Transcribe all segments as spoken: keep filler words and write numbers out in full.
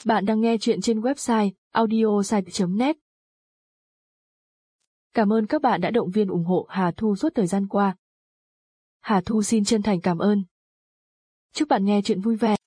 Bạn đang nghe chuyện trên website audiosite chấm net. Cảm ơn các bạn đã động viên ủng hộ Hà Thu suốt thời gian qua. Hà Thu xin chân thành cảm ơn. Chúc bạn nghe chuyện vui vẻ.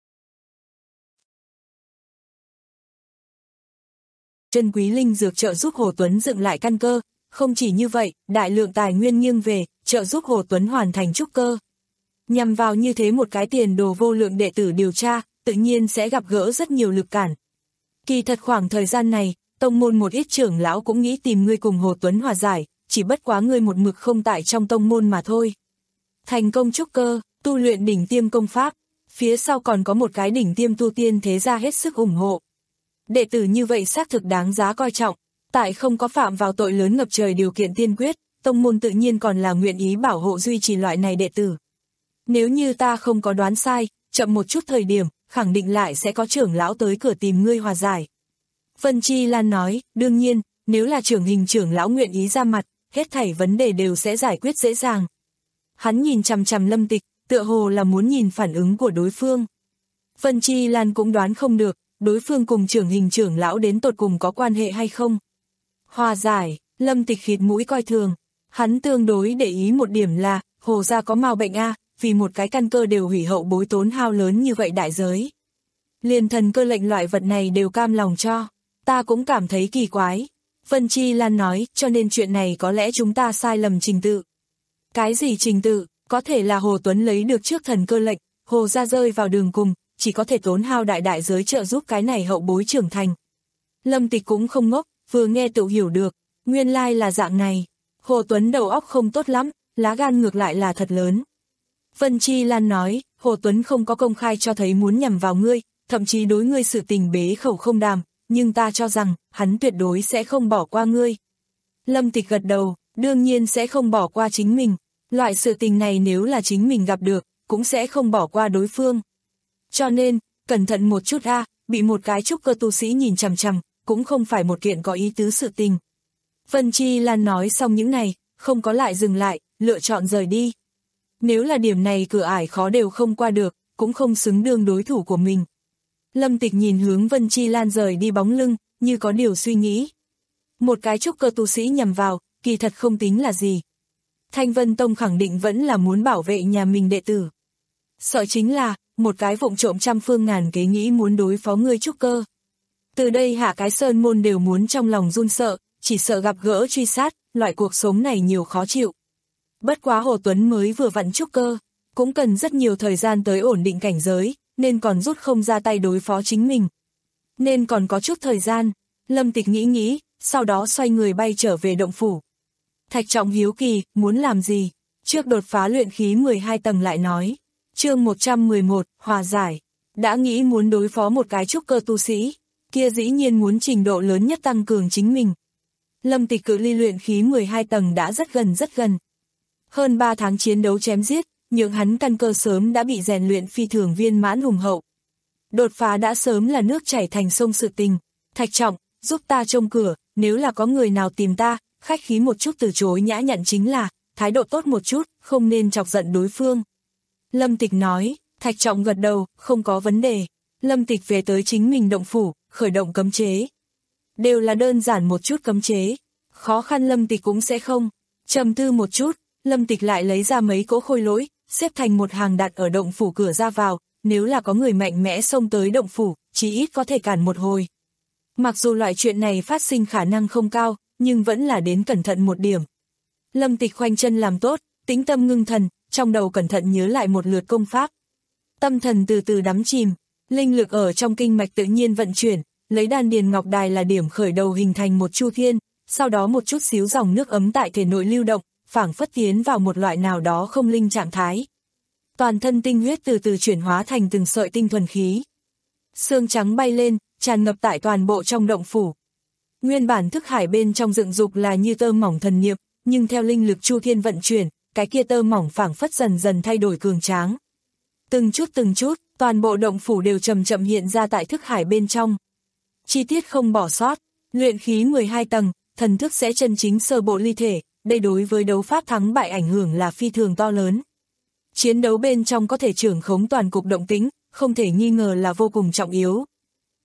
Trân quý linh dược trợ giúp Hồ Tuấn dựng lại căn cơ, không chỉ như vậy, đại lượng tài nguyên nghiêng về, trợ giúp Hồ Tuấn hoàn thành trúc cơ. Nhằm vào như thế một cái tiền đồ vô lượng đệ tử điều tra, tự nhiên sẽ gặp gỡ rất nhiều lực cản. Kỳ thật khoảng thời gian này, tông môn một ít trưởng lão cũng nghĩ tìm ngươi cùng Hồ Tuấn hòa giải, chỉ bất quá ngươi một mực không tại trong tông môn mà thôi. Thành công trúc cơ, tu luyện đỉnh tiêm công pháp, phía sau còn có một cái đỉnh tiêm tu tiên thế gia hết sức ủng hộ. Đệ tử như vậy xác thực đáng giá coi trọng, tại không có phạm vào tội lớn ngập trời điều kiện tiên quyết, tông môn tự nhiên còn là nguyện ý bảo hộ duy trì loại này đệ tử. Nếu như ta không có đoán sai, chậm một chút thời điểm, khẳng định lại sẽ có trưởng lão tới cửa tìm ngươi hòa giải. Vân Chi Lan nói, đương nhiên, nếu là trưởng hình trưởng lão nguyện ý ra mặt, hết thảy vấn đề đều sẽ giải quyết dễ dàng. Hắn nhìn chằm chằm Lâm Tịch, tựa hồ là muốn nhìn phản ứng của đối phương. Vân Chi Lan cũng đoán không được, đối phương cùng trưởng hình trưởng lão đến tột cùng có quan hệ hay không. Hòa giải, Lâm Tịch khịt mũi coi thường, hắn tương đối để ý một điểm là, Hồ gia có mao bệnh a, vì một cái căn cơ đều hủy hậu bối tốn hao lớn như vậy đại giới. Liền thần cơ lệnh loại vật này đều cam lòng cho, ta cũng cảm thấy kỳ quái. Vân Chi Lan nói, cho nên chuyện này có lẽ chúng ta sai lầm trình tự. Cái gì trình tự, có thể là Hồ Tuấn lấy được trước thần cơ lệnh, Hồ gia rơi vào đường cùng, chỉ có thể tốn hao đại đại giới trợ giúp cái này hậu bối trưởng thành. Lâm Tịch cũng không ngốc, vừa nghe tự hiểu được, nguyên lai là dạng này. Hồ Tuấn đầu óc không tốt lắm, lá gan ngược lại là thật lớn. Vân Chi Lan nói, Hồ Tuấn không có công khai cho thấy muốn nhằm vào ngươi, thậm chí đối ngươi sự tình bế khẩu không đàm, nhưng ta cho rằng, hắn tuyệt đối sẽ không bỏ qua ngươi. Lâm Tịch gật đầu, đương nhiên sẽ không bỏ qua chính mình, loại sự tình này nếu là chính mình gặp được, cũng sẽ không bỏ qua đối phương. Cho nên, cẩn thận một chút a, bị một cái trúc cơ tu sĩ nhìn chằm chằm, cũng không phải một kiện có ý tứ sự tình. Vân Chi Lan nói xong những này, không có lại dừng lại, lựa chọn rời đi. Nếu là điểm này cửa ải khó đều không qua được, cũng không xứng đương đối thủ của mình. Lâm Tịch nhìn hướng Vân Chi Lan rời đi bóng lưng, như có điều suy nghĩ. Một cái trúc cơ tu sĩ nhằm vào, kỳ thật không tính là gì. Thanh Vân Tông khẳng định vẫn là muốn bảo vệ nhà mình đệ tử. Sợ chính là, một cái vụng trộm trăm phương ngàn kế nghĩ muốn đối phó ngươi trúc cơ. Từ đây hạ cái sơn môn đều muốn trong lòng run sợ, chỉ sợ gặp gỡ truy sát, loại cuộc sống này nhiều khó chịu. Bất quá Hồ Tuấn mới vừa vặn trúc cơ, cũng cần rất nhiều thời gian tới ổn định cảnh giới, nên còn rút không ra tay đối phó chính mình. Nên còn có chút thời gian, Lâm Tịch nghĩ nghĩ, sau đó xoay người bay trở về động phủ. Thạch Trọng hiếu kỳ, muốn làm gì? Trước đột phá luyện khí mười hai tầng lại nói. Chương một trăm mười một, hòa giải. Đã nghĩ muốn đối phó một cái trúc cơ tu sĩ, kia dĩ nhiên muốn trình độ lớn nhất tăng cường chính mình. Lâm Tịch cự ly luyện khí mười hai tầng đã rất gần rất gần. Hơn ba tháng chiến đấu chém giết, nhượng hắn căn cơ sớm đã bị rèn luyện phi thường viên mãn hùng hậu. Đột phá đã sớm là nước chảy thành sông sự tình. Thạch Trọng, giúp ta trông cửa, nếu là có người nào tìm ta, khách khí một chút từ chối nhã nhặn chính là, thái độ tốt một chút, không nên chọc giận đối phương. Lâm Tịch nói, Thạch Trọng gật đầu, không có vấn đề. Lâm Tịch về tới chính mình động phủ, khởi động cấm chế. Đều là đơn giản một chút cấm chế, khó khăn Lâm Tịch cũng sẽ không. Trầm tư một chút, Lâm Tịch lại lấy ra mấy cỗ khôi lỗi, xếp thành một hàng đặt ở động phủ cửa ra vào, nếu là có người mạnh mẽ xông tới động phủ, chí ít có thể cản một hồi. Mặc dù loại chuyện này phát sinh khả năng không cao, nhưng vẫn là đến cẩn thận một điểm. Lâm Tịch khoanh chân làm tốt, tĩnh tâm ngưng thần, trong đầu cẩn thận nhớ lại một lượt công pháp. Tâm thần từ từ đắm chìm, linh lực ở trong kinh mạch tự nhiên vận chuyển, lấy đan điền ngọc đài là điểm khởi đầu hình thành một chu thiên, sau đó một chút xíu dòng nước ấm tại thể nội lưu động, phảng phất tiến vào một loại nào đó không linh trạng thái. Toàn thân tinh huyết từ từ chuyển hóa thành từng sợi tinh thuần khí. Sương trắng bay lên, tràn ngập tại toàn bộ trong động phủ. Nguyên bản thức hải bên trong dựng dục là như tơ mỏng thần niệm, nhưng theo linh lực chu thiên vận chuyển, cái kia tơ mỏng phảng phất dần dần thay đổi cường tráng. Từng chút từng chút, toàn bộ động phủ đều chậm chậm hiện ra tại thức hải bên trong. Chi tiết không bỏ sót, luyện khí mười hai tầng, thần thức sẽ chân chính sơ bộ ly thể, đây đối với đấu pháp thắng bại ảnh hưởng là phi thường to lớn. Chiến đấu bên trong có thể trưởng khống toàn cục động tĩnh, không thể nghi ngờ là vô cùng trọng yếu.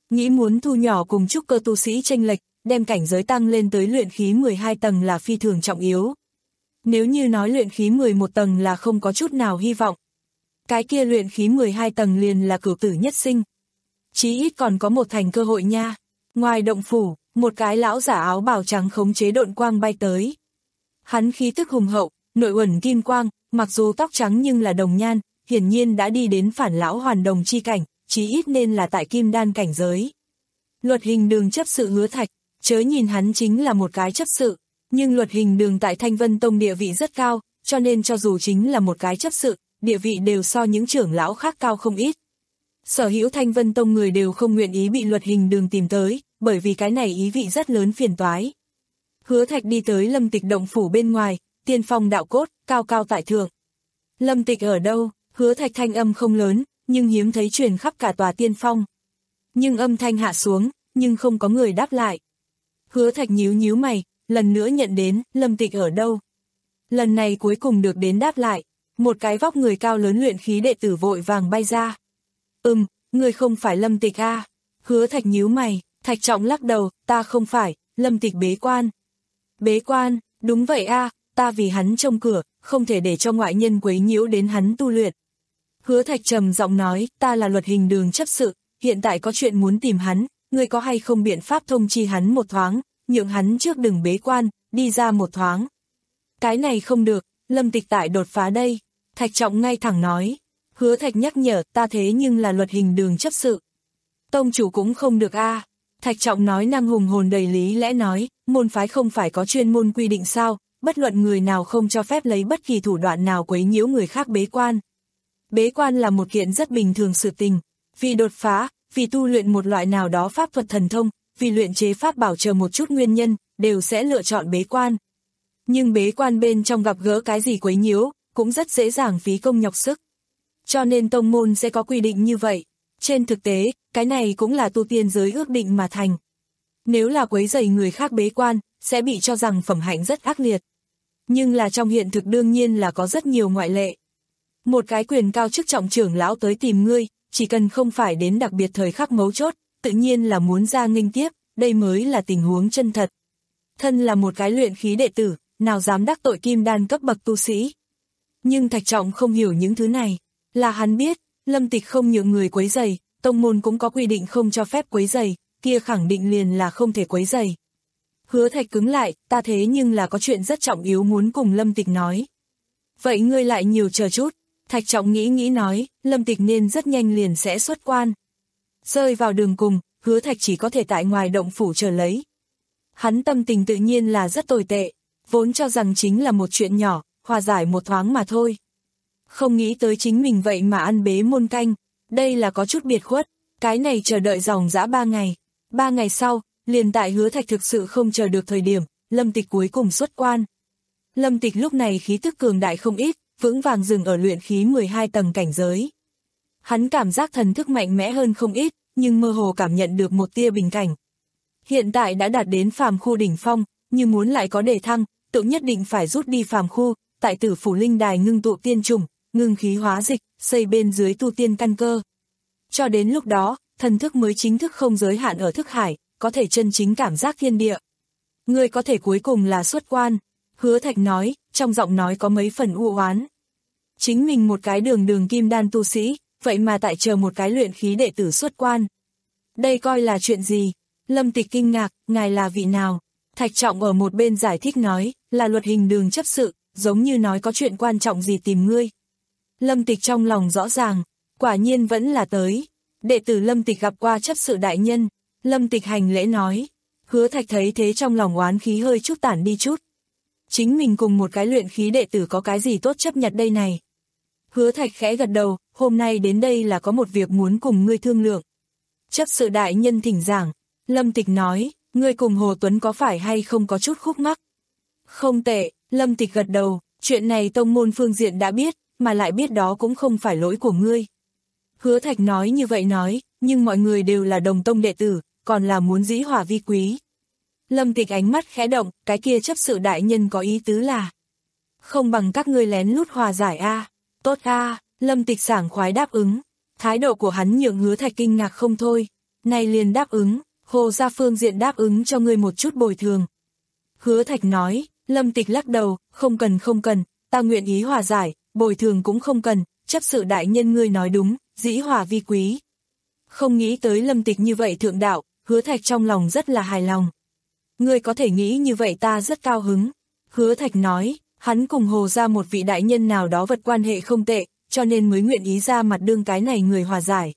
nghĩ muốn thu nhỏ cùng trúc cơ tu sĩ chênh lệch, đem cảnh giới tăng lên tới luyện khí mười hai tầng là phi thường trọng yếu. Nếu như nói luyện khí mười một tầng là không có chút nào hy vọng, cái kia luyện khí mười hai tầng liền là cửu tử nhất sinh. Chí ít còn có một thành cơ hội nha. Ngoài động phủ, một cái lão giả áo bào trắng khống chế độn quang bay tới. Hắn khí tức hùng hậu, nội uẩn kim quang, mặc dù tóc trắng nhưng là đồng nhan, hiển nhiên đã đi đến phản lão hoàn đồng chi cảnh, chí ít nên là tại kim đan cảnh giới. Luật hình đường chấp sự Hứa Thạch, chớ nhìn hắn chính là một cái chấp sự, nhưng luật hình đường tại Thanh Vân Tông địa vị rất cao, cho nên cho dù chính là một cái chấp sự, địa vị đều so những trưởng lão khác cao không ít. Sở hữu Thanh Vân Tông người đều không nguyện ý bị luật hình đường tìm tới, bởi vì cái này ý vị rất lớn phiền toái. Hứa Thạch đi tới Lâm Tịch động phủ bên ngoài, tiên phong đạo cốt, cao cao tại thượng. Lâm Tịch ở đâu? Hứa Thạch thanh âm không lớn, nhưng hiếm thấy truyền khắp cả tòa tiên phong. Nhưng âm thanh hạ xuống, nhưng không có người đáp lại. Hứa Thạch nhíu nhíu mày, lần nữa nhận đến, Lâm Tịch ở đâu? Lần này cuối cùng được đến đáp lại, một cái vóc người cao lớn luyện khí đệ tử vội vàng bay ra. Ừm, người không phải Lâm Tịch a? À? Hứa Thạch nhíu mày, Thạch Trọng lắc đầu, ta không phải, Lâm Tịch bế quan. Bế quan, đúng vậy a, à, ta vì hắn trông cửa, không thể để cho ngoại nhân quấy nhiễu đến hắn tu luyện. Hứa Thạch trầm giọng nói, ta là luật hình đường chấp sự, hiện tại có chuyện muốn tìm hắn, ngươi có hay không biện pháp thông chi hắn một thoáng, nhượng hắn trước đừng bế quan, đi ra một thoáng. Cái này không được, Lâm Tịch tại đột phá đây. Thạch Trọng ngay thẳng nói. Hứa Thạch nhắc nhở, ta thế nhưng là luật hình đường chấp sự. Tông chủ cũng không được a. À. Thạch Trọng nói năng hùng hồn đầy lý lẽ nói, môn phái không phải có chuyên môn quy định sao, bất luận người nào không cho phép lấy bất kỳ thủ đoạn nào quấy nhiễu người khác bế quan. Bế quan là một kiện rất bình thường sự tình, vì đột phá, vì tu luyện một loại nào đó pháp thuật thần thông, vì luyện chế pháp bảo chờ một chút nguyên nhân, đều sẽ lựa chọn bế quan. Nhưng bế quan bên trong gặp gỡ cái gì quấy nhiễu, cũng rất dễ dàng phí công nhọc sức. Cho nên tông môn sẽ có quy định như vậy. Trên thực tế, cái này cũng là tu tiên giới ước định mà thành. Nếu là quấy rầy người khác bế quan, sẽ bị cho rằng phẩm hạnh rất ác liệt. Nhưng là trong hiện thực đương nhiên là có rất nhiều ngoại lệ. Một cái quyền cao chức trọng trưởng lão tới tìm ngươi, chỉ cần không phải đến đặc biệt thời khắc mấu chốt, tự nhiên là muốn ra nghênh tiếp, đây mới là tình huống chân thật. Thân là một cái luyện khí đệ tử, nào dám đắc tội kim đan cấp bậc tu sĩ. Nhưng Thạch Trọng không hiểu những thứ này, là hắn biết, Lâm Tịch không nhượng người quấy rầy, tông môn cũng có quy định không cho phép quấy rầy, kia khẳng định liền là không thể quấy rầy. Hứa Thạch cứng lại, ta thế nhưng là có chuyện rất trọng yếu muốn cùng Lâm Tịch nói. Vậy ngươi lại nhiều chờ chút. Thạch Trọng nghĩ nghĩ nói, Lâm Tịch nên rất nhanh liền sẽ xuất quan. Rơi vào đường cùng, Hứa Thạch chỉ có thể tại ngoài động phủ chờ lấy. Hắn tâm tình tự nhiên là rất tồi tệ, vốn cho rằng chính là một chuyện nhỏ, hòa giải một thoáng mà thôi. Không nghĩ tới chính mình vậy mà ăn bế môn canh, đây là có chút biệt khuất, cái này chờ đợi dòng dã ba ngày. Ba ngày sau, liền tại Hứa Thạch thực sự không chờ được thời điểm, Lâm Tịch cuối cùng xuất quan. Lâm Tịch lúc này khí tức cường đại không ít, vững vàng dừng ở luyện khí mười hai tầng cảnh giới. Hắn cảm giác thần thức mạnh mẽ hơn không ít, nhưng mơ hồ cảm nhận được một tia bình cảnh. Hiện tại đã đạt đến phàm khu đỉnh phong, như muốn lại có đề thăng, tự nhất định phải rút đi phàm khu, tại Tử Phủ Linh Đài ngưng tụ tiên trùng, ngưng khí hóa dịch, xây bên dưới tu tiên căn cơ. Cho đến lúc đó, thần thức mới chính thức không giới hạn ở thức hải, có thể chân chính cảm giác thiên địa. Ngươi có thể cuối cùng là xuất quan, Hứa Thạch nói, trong giọng nói có mấy phần u oán. Chính mình một cái đường đường kim đan tu sĩ, vậy mà tại chờ một cái luyện khí đệ tử xuất quan. Đây coi là chuyện gì? Lâm Tịch kinh ngạc, ngài là vị nào? Thạch Trọng ở một bên giải thích nói, là luật hình đường chấp sự, giống như nói có chuyện quan trọng gì tìm ngươi. Lâm Tịch trong lòng rõ ràng, quả nhiên vẫn là tới. Đệ tử Lâm Tịch gặp qua chấp sự đại nhân, Lâm Tịch hành lễ nói. Hứa Thạch thấy thế trong lòng oán khí hơi chút tản đi chút. Chính mình cùng một cái luyện khí đệ tử có cái gì tốt chấp nhận đây này. Hứa Thạch khẽ gật đầu, hôm nay đến đây là có một việc muốn cùng ngươi thương lượng. Chấp sự đại nhân thỉnh giảng, Lâm Tịch nói, ngươi cùng Hồ Tuấn có phải hay không có chút khúc mắc? Không tệ, Lâm Tịch gật đầu, chuyện này tông môn phương diện đã biết, mà lại biết đó cũng không phải lỗi của ngươi. Hứa Thạch nói như vậy nói, nhưng mọi người đều là đồng tông đệ tử, còn là muốn dĩ hòa vi quý. Lâm Tịch ánh mắt khẽ động, cái kia chấp sự đại nhân có ý tứ là không bằng các ngươi lén lút hòa giải a. À. Tốt a, à, Lâm Tịch sảng khoái đáp ứng. Thái độ của hắn nhượng Hứa Thạch kinh ngạc không thôi. Này liền đáp ứng, Hồ gia phương diện đáp ứng cho ngươi một chút bồi thường. Hứa Thạch nói, Lâm Tịch lắc đầu, không cần không cần, ta nguyện ý hòa giải, bồi thường cũng không cần, chấp sự đại nhân ngươi nói đúng, dĩ hòa vi quý. Không nghĩ tới Lâm Tịch như vậy thượng đạo, Hứa Thạch trong lòng rất là hài lòng. Ngươi có thể nghĩ như vậy ta rất cao hứng. Hứa Thạch nói, hắn cùng Hồ gia một vị đại nhân nào đó vật quan hệ không tệ, cho nên mới nguyện ý ra mặt đương cái này người hòa giải.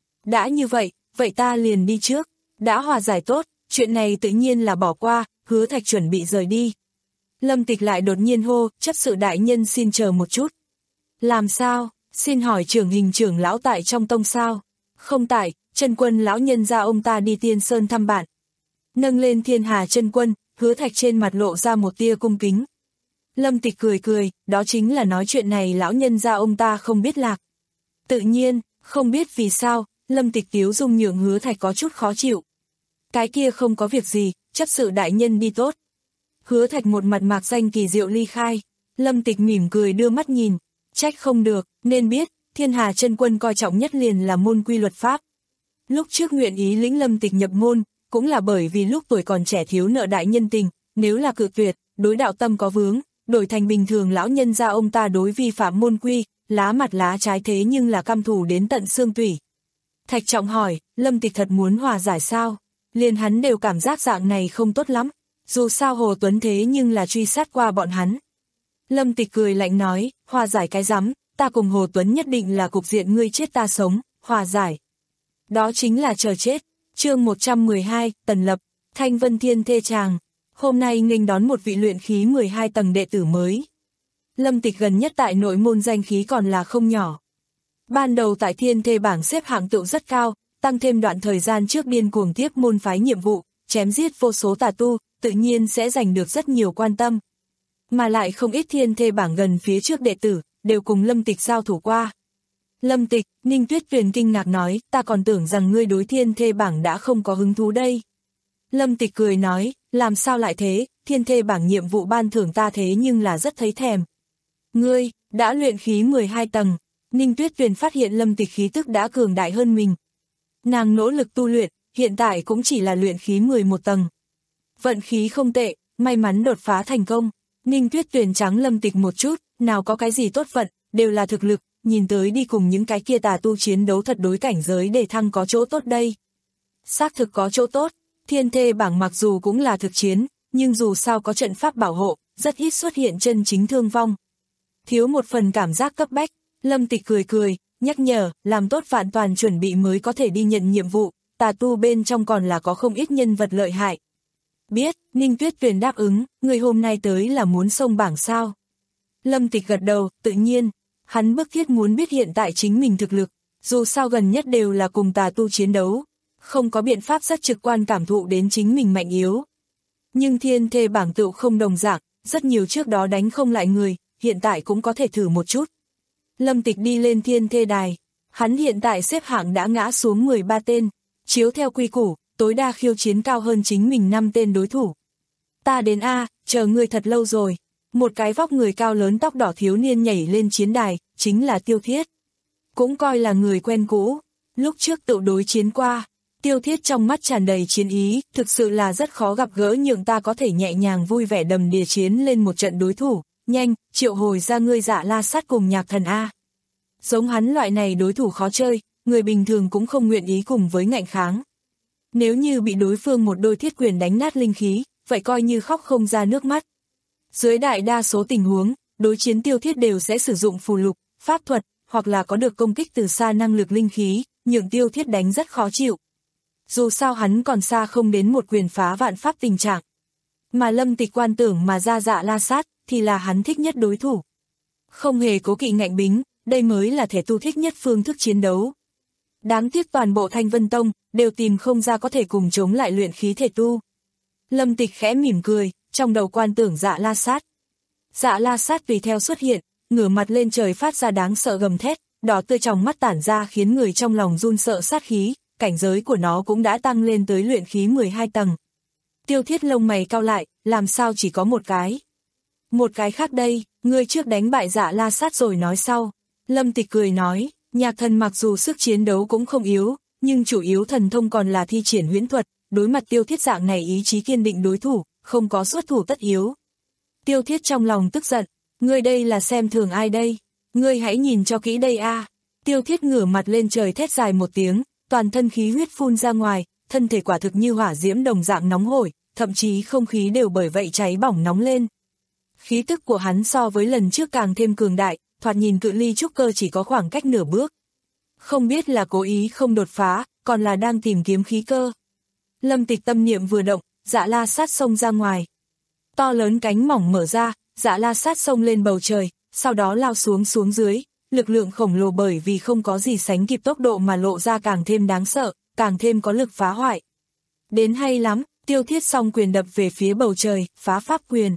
Đã như vậy, vậy ta liền đi trước, đã hòa giải tốt, chuyện này tự nhiên là bỏ qua, Hứa Thạch chuẩn bị rời đi. Lâm Tịch lại đột nhiên hô, chấp sự đại nhân xin chờ một chút. Làm sao, xin hỏi trưởng hình trưởng lão tại trong tông sao? Không tại, Chân Quân lão nhân ra ông ta đi Tiên Sơn thăm bạn. Nâng lên Thiên Hà Chân Quân, Hứa Thạch trên mặt lộ ra một tia cung kính. Lâm Tịch cười cười, đó chính là nói chuyện này lão nhân ra ông ta không biết lạc. Tự nhiên, không biết vì sao, Lâm Tịch tiếu dung nhượng Hứa Thạch có chút khó chịu. Cái kia không có việc gì, chấp sự đại nhân đi tốt. Hứa Thạch một mặt mạc danh kỳ diệu ly khai. Lâm Tịch mỉm cười đưa mắt nhìn, trách không được, nên biết, Thiên Hà Chân Quân coi trọng nhất liền là môn quy luật pháp. Lúc trước nguyện ý lĩnh Lâm Tịch nhập môn, cũng là bởi vì lúc tuổi còn trẻ thiếu nợ đại nhân tình, nếu là cự tuyệt, đối đạo tâm có vướng, đổi thành bình thường lão nhân ra ông ta đối vi phạm môn quy, lá mặt lá trái thế nhưng là căm thù đến tận xương tủy. Thạch Trọng hỏi, Lâm Tịch thật muốn hòa giải sao? Liền hắn đều cảm giác dạng này không tốt lắm, dù sao Hồ Tuấn thế nhưng là truy sát qua bọn hắn. Lâm Tịch cười lạnh nói, hòa giải cái rắm, ta cùng Hồ Tuấn nhất định là cục diện ngươi chết ta sống, hòa giải. Đó chính là chờ chết. Chương một trăm mười hai, Tần Lập, Thanh Vân Thiên thê tràng. Hôm nay nghênh đón một vị luyện khí mười hai tầng đệ tử mới. Lâm Tịch gần nhất tại nội môn danh khí còn là không nhỏ. Ban đầu tại thiên thê bảng xếp hạng tựu rất cao, tăng thêm đoạn thời gian trước điên cuồng tiếp môn phái nhiệm vụ, chém giết vô số tà tu, tự nhiên sẽ giành được rất nhiều quan tâm. Mà lại không ít thiên thê bảng gần phía trước đệ tử, đều cùng Lâm Tịch giao thủ qua. Lâm Tịch, Ninh Tuyết Tuyền kinh ngạc nói, ta còn tưởng rằng ngươi đối thiên thê bảng đã không có hứng thú đây. Lâm Tịch cười nói, làm sao lại thế, thiên thê bảng nhiệm vụ ban thưởng ta thế nhưng là rất thấy thèm. Ngươi, đã luyện khí mười hai tầng, Ninh Tuyết Tuyền phát hiện Lâm Tịch khí tức đã cường đại hơn mình. Nàng nỗ lực tu luyện, hiện tại cũng chỉ là luyện khí mười một tầng. Vận khí không tệ, may mắn đột phá thành công. Ninh Tuyết Tuyền trắng Lâm Tịch một chút, nào có cái gì tốt vận, đều là thực lực, nhìn tới đi cùng những cái kia tà tu chiến đấu thật đối cảnh giới để thăng có chỗ tốt đây. Xác thực có chỗ tốt, thiên thê bảng mặc dù cũng là thực chiến, nhưng dù sao có trận pháp bảo hộ, rất ít xuất hiện chân chính thương vong. Thiếu một phần cảm giác cấp bách, Lâm Tịch cười cười, nhắc nhở, làm tốt vạn toàn chuẩn bị mới có thể đi nhận nhiệm vụ, tà tu bên trong còn là có không ít nhân vật lợi hại. Biết, Ninh Tuyết Tuyền đáp ứng, người hôm nay tới là muốn xông bảng sao. Lâm Tịch gật đầu, tự nhiên, hắn bức thiết muốn biết hiện tại chính mình thực lực, dù sao gần nhất đều là cùng tà tu chiến đấu, không có biện pháp rất trực quan cảm thụ đến chính mình mạnh yếu. Nhưng thiên thê bảng tựu không đồng dạng, rất nhiều trước đó đánh không lại người, hiện tại cũng có thể thử một chút. Lâm Tịch đi lên thiên thê đài, hắn hiện tại xếp hạng đã ngã xuống mười ba tên, chiếu theo quy củ, tối đa khiêu chiến cao hơn chính mình năm tên đối thủ. Ta đến A, chờ ngươi thật lâu rồi. Một cái vóc người cao lớn tóc đỏ thiếu niên nhảy lên chiến đài, chính là Tiêu Thiết. Cũng coi là người quen cũ, lúc trước tự đối chiến qua, Tiêu Thiết trong mắt tràn đầy chiến ý, thực sự là rất khó gặp gỡ nhượng ta có thể nhẹ nhàng vui vẻ đầm đìa chiến lên một trận đối thủ, nhanh, triệu hồi ra ngươi Dạ La Sát cùng Nhạc Thần A. Giống hắn loại này đối thủ khó chơi, người bình thường cũng không nguyện ý cùng với ngạnh kháng. Nếu như bị đối phương một đôi thiết quyền đánh nát linh khí, vậy coi như khóc không ra nước mắt. Dưới đại đa số tình huống, đối chiến Tiêu Thiết đều sẽ sử dụng phù lục, pháp thuật, hoặc là có được công kích từ xa năng lực linh khí, nhượng Tiêu Thiết đánh rất khó chịu. Dù sao hắn còn xa không đến một quyền phá vạn pháp tình trạng. Mà Lâm Tịch quan tưởng mà ra Dạ La Sát, thì là hắn thích nhất đối thủ. Không hề cố kỵ ngạnh bính, đây mới là thể tu thích nhất phương thức chiến đấu. Đáng tiếc toàn bộ Thanh Vân Tông, đều tìm không ra có thể cùng chống lại luyện khí thể tu. Lâm Tịch khẽ mỉm cười, trong đầu quan tưởng Dạ La Sát. Dạ La Sát tùy theo xuất hiện, ngửa mặt lên trời phát ra đáng sợ gầm thét, đỏ tươi trong mắt tản ra khiến người trong lòng run sợ sát khí, cảnh giới của nó cũng đã tăng lên tới luyện khí mười hai tầng. Tiêu Thiết lông mày cau lại, làm sao chỉ có một cái? Một cái khác đây, ngươi trước đánh bại Dạ La Sát rồi nói sau. Lâm Tịch cười nói, Nhạc Thần mặc dù sức chiến đấu cũng không yếu, nhưng chủ yếu thần thông còn là thi triển huyễn thuật, đối mặt Tiêu Thiết dạng này ý chí kiên định đối thủ, không có xuất thủ tất yếu. Tiêu Thiết trong lòng tức giận, ngươi đây là xem thường ai đây? Ngươi hãy nhìn cho kỹ đây a. Tiêu Thiết ngửa mặt lên trời thét dài một tiếng, toàn thân khí huyết phun ra ngoài, thân thể quả thực như hỏa diễm đồng dạng nóng hổi, thậm chí không khí đều bởi vậy cháy bỏng nóng lên. Khí tức của hắn so với lần trước càng thêm cường đại, thoạt nhìn cự ly trúc cơ chỉ có khoảng cách nửa bước. Không biết là cố ý không đột phá, còn là đang tìm kiếm khí cơ. Lâm Tịch tâm niệm vừa động, Dạ La Sát xông ra ngoài. To lớn cánh mỏng mở ra, Dạ La Sát xông lên bầu trời, sau đó lao xuống xuống dưới, lực lượng khổng lồ bởi vì không có gì sánh kịp tốc độ mà lộ ra càng thêm đáng sợ, càng thêm có lực phá hoại. Đến hay lắm, Tiêu Thiết song quyền đập về phía bầu trời, phá pháp quyền.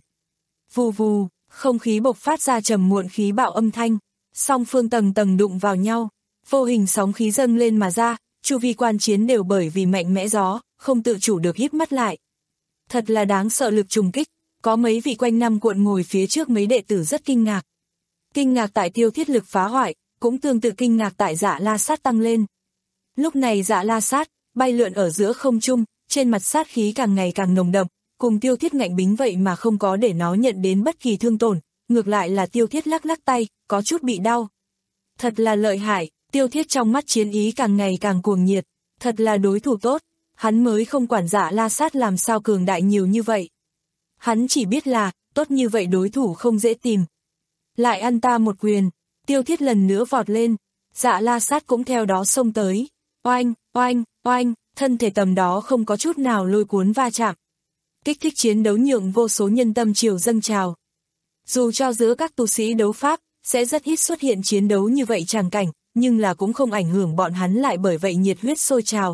Vù vù, không khí bộc phát ra trầm muộn khí bạo âm thanh, song phương tầng tầng đụng vào nhau, vô hình sóng khí dâng lên mà ra, chu vi quan chiến đều bởi vì mạnh mẽ gió, không tự chủ được híp mắt lại. Thật là đáng sợ lực trùng kích, có mấy vị quanh năm cuộn ngồi phía trước mấy đệ tử rất kinh ngạc. Kinh ngạc tại Tiêu Thiết lực phá hoại, cũng tương tự kinh ngạc tại Dạ La Sát tăng lên. Lúc này Dạ La Sát, bay lượn ở giữa không trung, trên mặt sát khí càng ngày càng nồng đậm, cùng Tiêu Thiết ngạnh bính vậy mà không có để nó nhận đến bất kỳ thương tổn, ngược lại là Tiêu Thiết lắc lắc tay, có chút bị đau. Thật là lợi hại, Tiêu Thiết trong mắt chiến ý càng ngày càng cuồng nhiệt, thật là đối thủ tốt, hắn mới không quản Dạ La Sát làm sao cường đại nhiều như vậy. Hắn chỉ biết là, tốt như vậy đối thủ không dễ tìm. Lại ăn ta một quyền, Tiêu Thiết lần nữa vọt lên, Dạ La Sát cũng theo đó xông tới, oanh, oanh, oanh, thân thể tầm đó không có chút nào lôi cuốn va chạm. Kích thích chiến đấu nhượng vô số nhân tâm triều dâng trào. Dù cho giữa các tu sĩ đấu pháp, sẽ rất ít xuất hiện chiến đấu như vậy tràng cảnh, nhưng là cũng không ảnh hưởng bọn hắn lại bởi vậy nhiệt huyết sôi trào.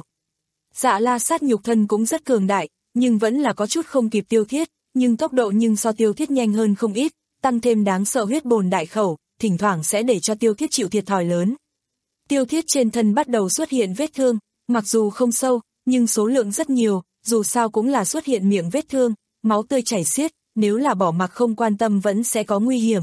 Dạ La Sát nhục thân cũng rất cường đại, nhưng vẫn là có chút không kịp Tiêu Thiết, nhưng tốc độ nhưng so Tiêu Thiết nhanh hơn không ít, tăng thêm đáng sợ huyết bồn đại khẩu, thỉnh thoảng sẽ để cho Tiêu Thiết chịu thiệt thòi lớn. Tiêu Thiết trên thân bắt đầu xuất hiện vết thương, mặc dù không sâu, nhưng số lượng rất nhiều, dù sao cũng là xuất hiện miệng vết thương, máu tươi chảy xiết, nếu là bỏ mặc không quan tâm vẫn sẽ có nguy hiểm.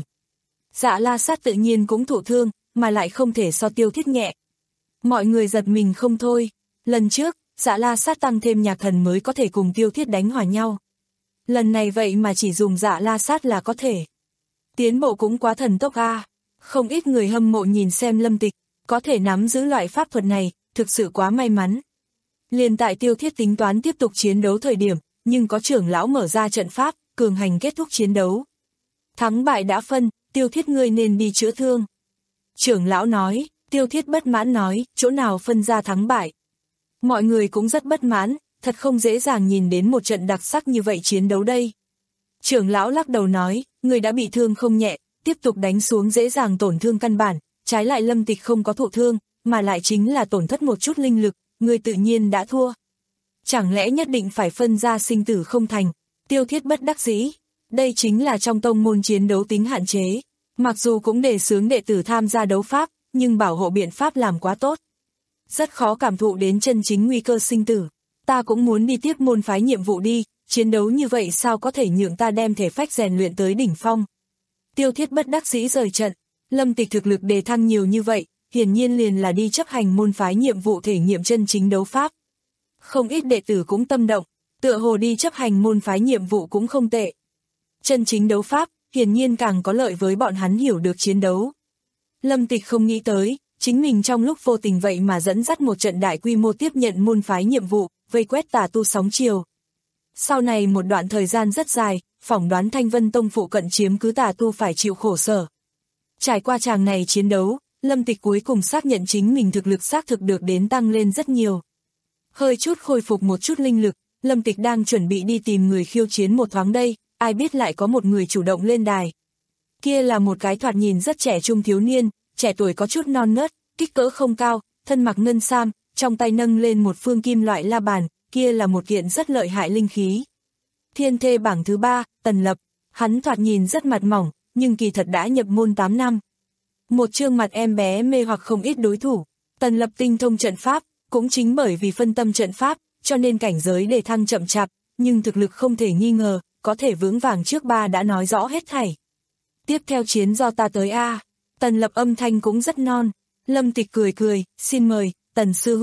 Dạ La Sát tự nhiên cũng thụ thương, mà lại không thể so Tiêu Thiết nhẹ. Mọi người giật mình không thôi, lần trước, Dạ La Sát tăng thêm nhạc thần mới có thể cùng Tiêu Thiết đánh hòa nhau. Lần này vậy mà chỉ dùng Dạ La Sát là có thể. Tiến bộ cũng quá thần tốc a. À. Không ít người hâm mộ nhìn xem Lâm Tịch, có thể nắm giữ loại pháp thuật này, thực sự quá may mắn. Liền tại Tiêu Thiết tính toán tiếp tục chiến đấu thời điểm, nhưng có trưởng lão mở ra trận pháp, cường hành kết thúc chiến đấu. Thắng bại đã phân, Tiêu Thiết ngươi nên đi chữa thương. Trưởng lão nói, Tiêu Thiết bất mãn nói, chỗ nào phân ra thắng bại. Mọi người cũng rất bất mãn, thật không dễ dàng nhìn đến một trận đặc sắc như vậy chiến đấu đây. Trưởng lão lắc đầu nói, người đã bị thương không nhẹ, tiếp tục đánh xuống dễ dàng tổn thương căn bản, trái lại Lâm Tịch không có thụ thương, mà lại chính là tổn thất một chút linh lực, người tự nhiên đã thua. Chẳng lẽ nhất định phải phân ra sinh tử không thành? Tiêu Thiết bất đắc dĩ, đây chính là trong tông môn chiến đấu tính hạn chế, mặc dù cũng đề xướng đệ tử tham gia đấu pháp, nhưng bảo hộ biện pháp làm quá tốt. Rất khó cảm thụ đến chân chính nguy cơ sinh tử, ta cũng muốn đi tiếp môn phái nhiệm vụ đi, chiến đấu như vậy sao có thể nhượng ta đem thể phách rèn luyện tới đỉnh phong. Tiêu Thiết bất đắc dĩ rời trận, Lâm Tịch thực lực đề thăng nhiều như vậy, hiển nhiên liền là đi chấp hành môn phái nhiệm vụ thể nghiệm chân chính đấu pháp. Không ít đệ tử cũng tâm động, tựa hồ đi chấp hành môn phái nhiệm vụ cũng không tệ. Chân chính đấu pháp, hiển nhiên càng có lợi với bọn hắn hiểu được chiến đấu. Lâm Tịch không nghĩ tới, chính mình trong lúc vô tình vậy mà dẫn dắt một trận đại quy mô tiếp nhận môn phái nhiệm vụ, vây quét tà tu sóng chiều. Sau này một đoạn thời gian rất dài, phỏng đoán Thanh Vân Tông phụ cận chiếm cứ tà tu phải chịu khổ sở. Trải qua tràng này chiến đấu, Lâm Tịch cuối cùng xác nhận chính mình thực lực xác thực được đến tăng lên rất nhiều. Hơi chút khôi phục một chút linh lực, Lâm Tịch đang chuẩn bị đi tìm người khiêu chiến một thoáng đây, ai biết lại có một người chủ động lên đài. Kia là một cái thoạt nhìn rất trẻ trung thiếu niên, trẻ tuổi có chút non nớt, kích cỡ không cao, thân mặc ngân sam, trong tay nâng lên một phương kim loại la bàn, kia là một kiện rất lợi hại linh khí. Thiên thê bảng thứ ba, Tần Lập, hắn thoạt nhìn rất mặt mỏng, nhưng kỳ thật đã nhập môn tám năm. Một trương mặt em bé mê hoặc không ít đối thủ, Tần Lập tinh thông trận pháp, cũng chính bởi vì phân tâm trận pháp, cho nên cảnh giới đề thăng chậm chạp, nhưng thực lực không thể nghi ngờ, có thể vững vàng trước ba đã nói rõ hết thảy. Tiếp theo chiến do ta tới a. Tần Lập âm thanh cũng rất non, Lâm Tịch cười cười, xin mời, Tần sư huynh.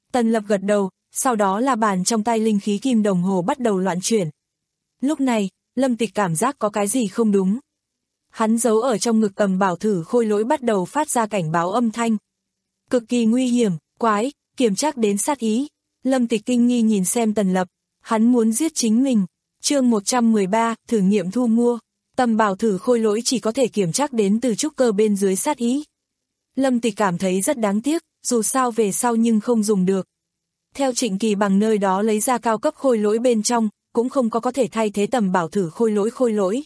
Tần Lập gật đầu, sau đó là bàn trong tay linh khí kim đồng hồ bắt đầu loạn chuyển. Lúc này, Lâm Tịch cảm giác có cái gì không đúng. Hắn giấu ở trong ngực tầm bảo thử khôi lỗi bắt đầu phát ra cảnh báo âm thanh. Cực kỳ nguy hiểm, quái, kiểm trắc đến sát ý. Lâm Tịch kinh nghi nhìn xem Tần Lập, hắn muốn giết chính mình. Chương một trăm mười ba, thử nghiệm thu mua. Tầm bảo thử khôi lỗi chỉ có thể kiểm trắc đến từ trúc cơ bên dưới sát ý. Lâm Tịch cảm thấy rất đáng tiếc, dù sao về sau nhưng không dùng được. Theo Trịnh Kỳ Bằng nơi đó lấy ra cao cấp khôi lỗi bên trong, cũng không có có thể thay thế tầm bảo thử khôi lỗi khôi lỗi.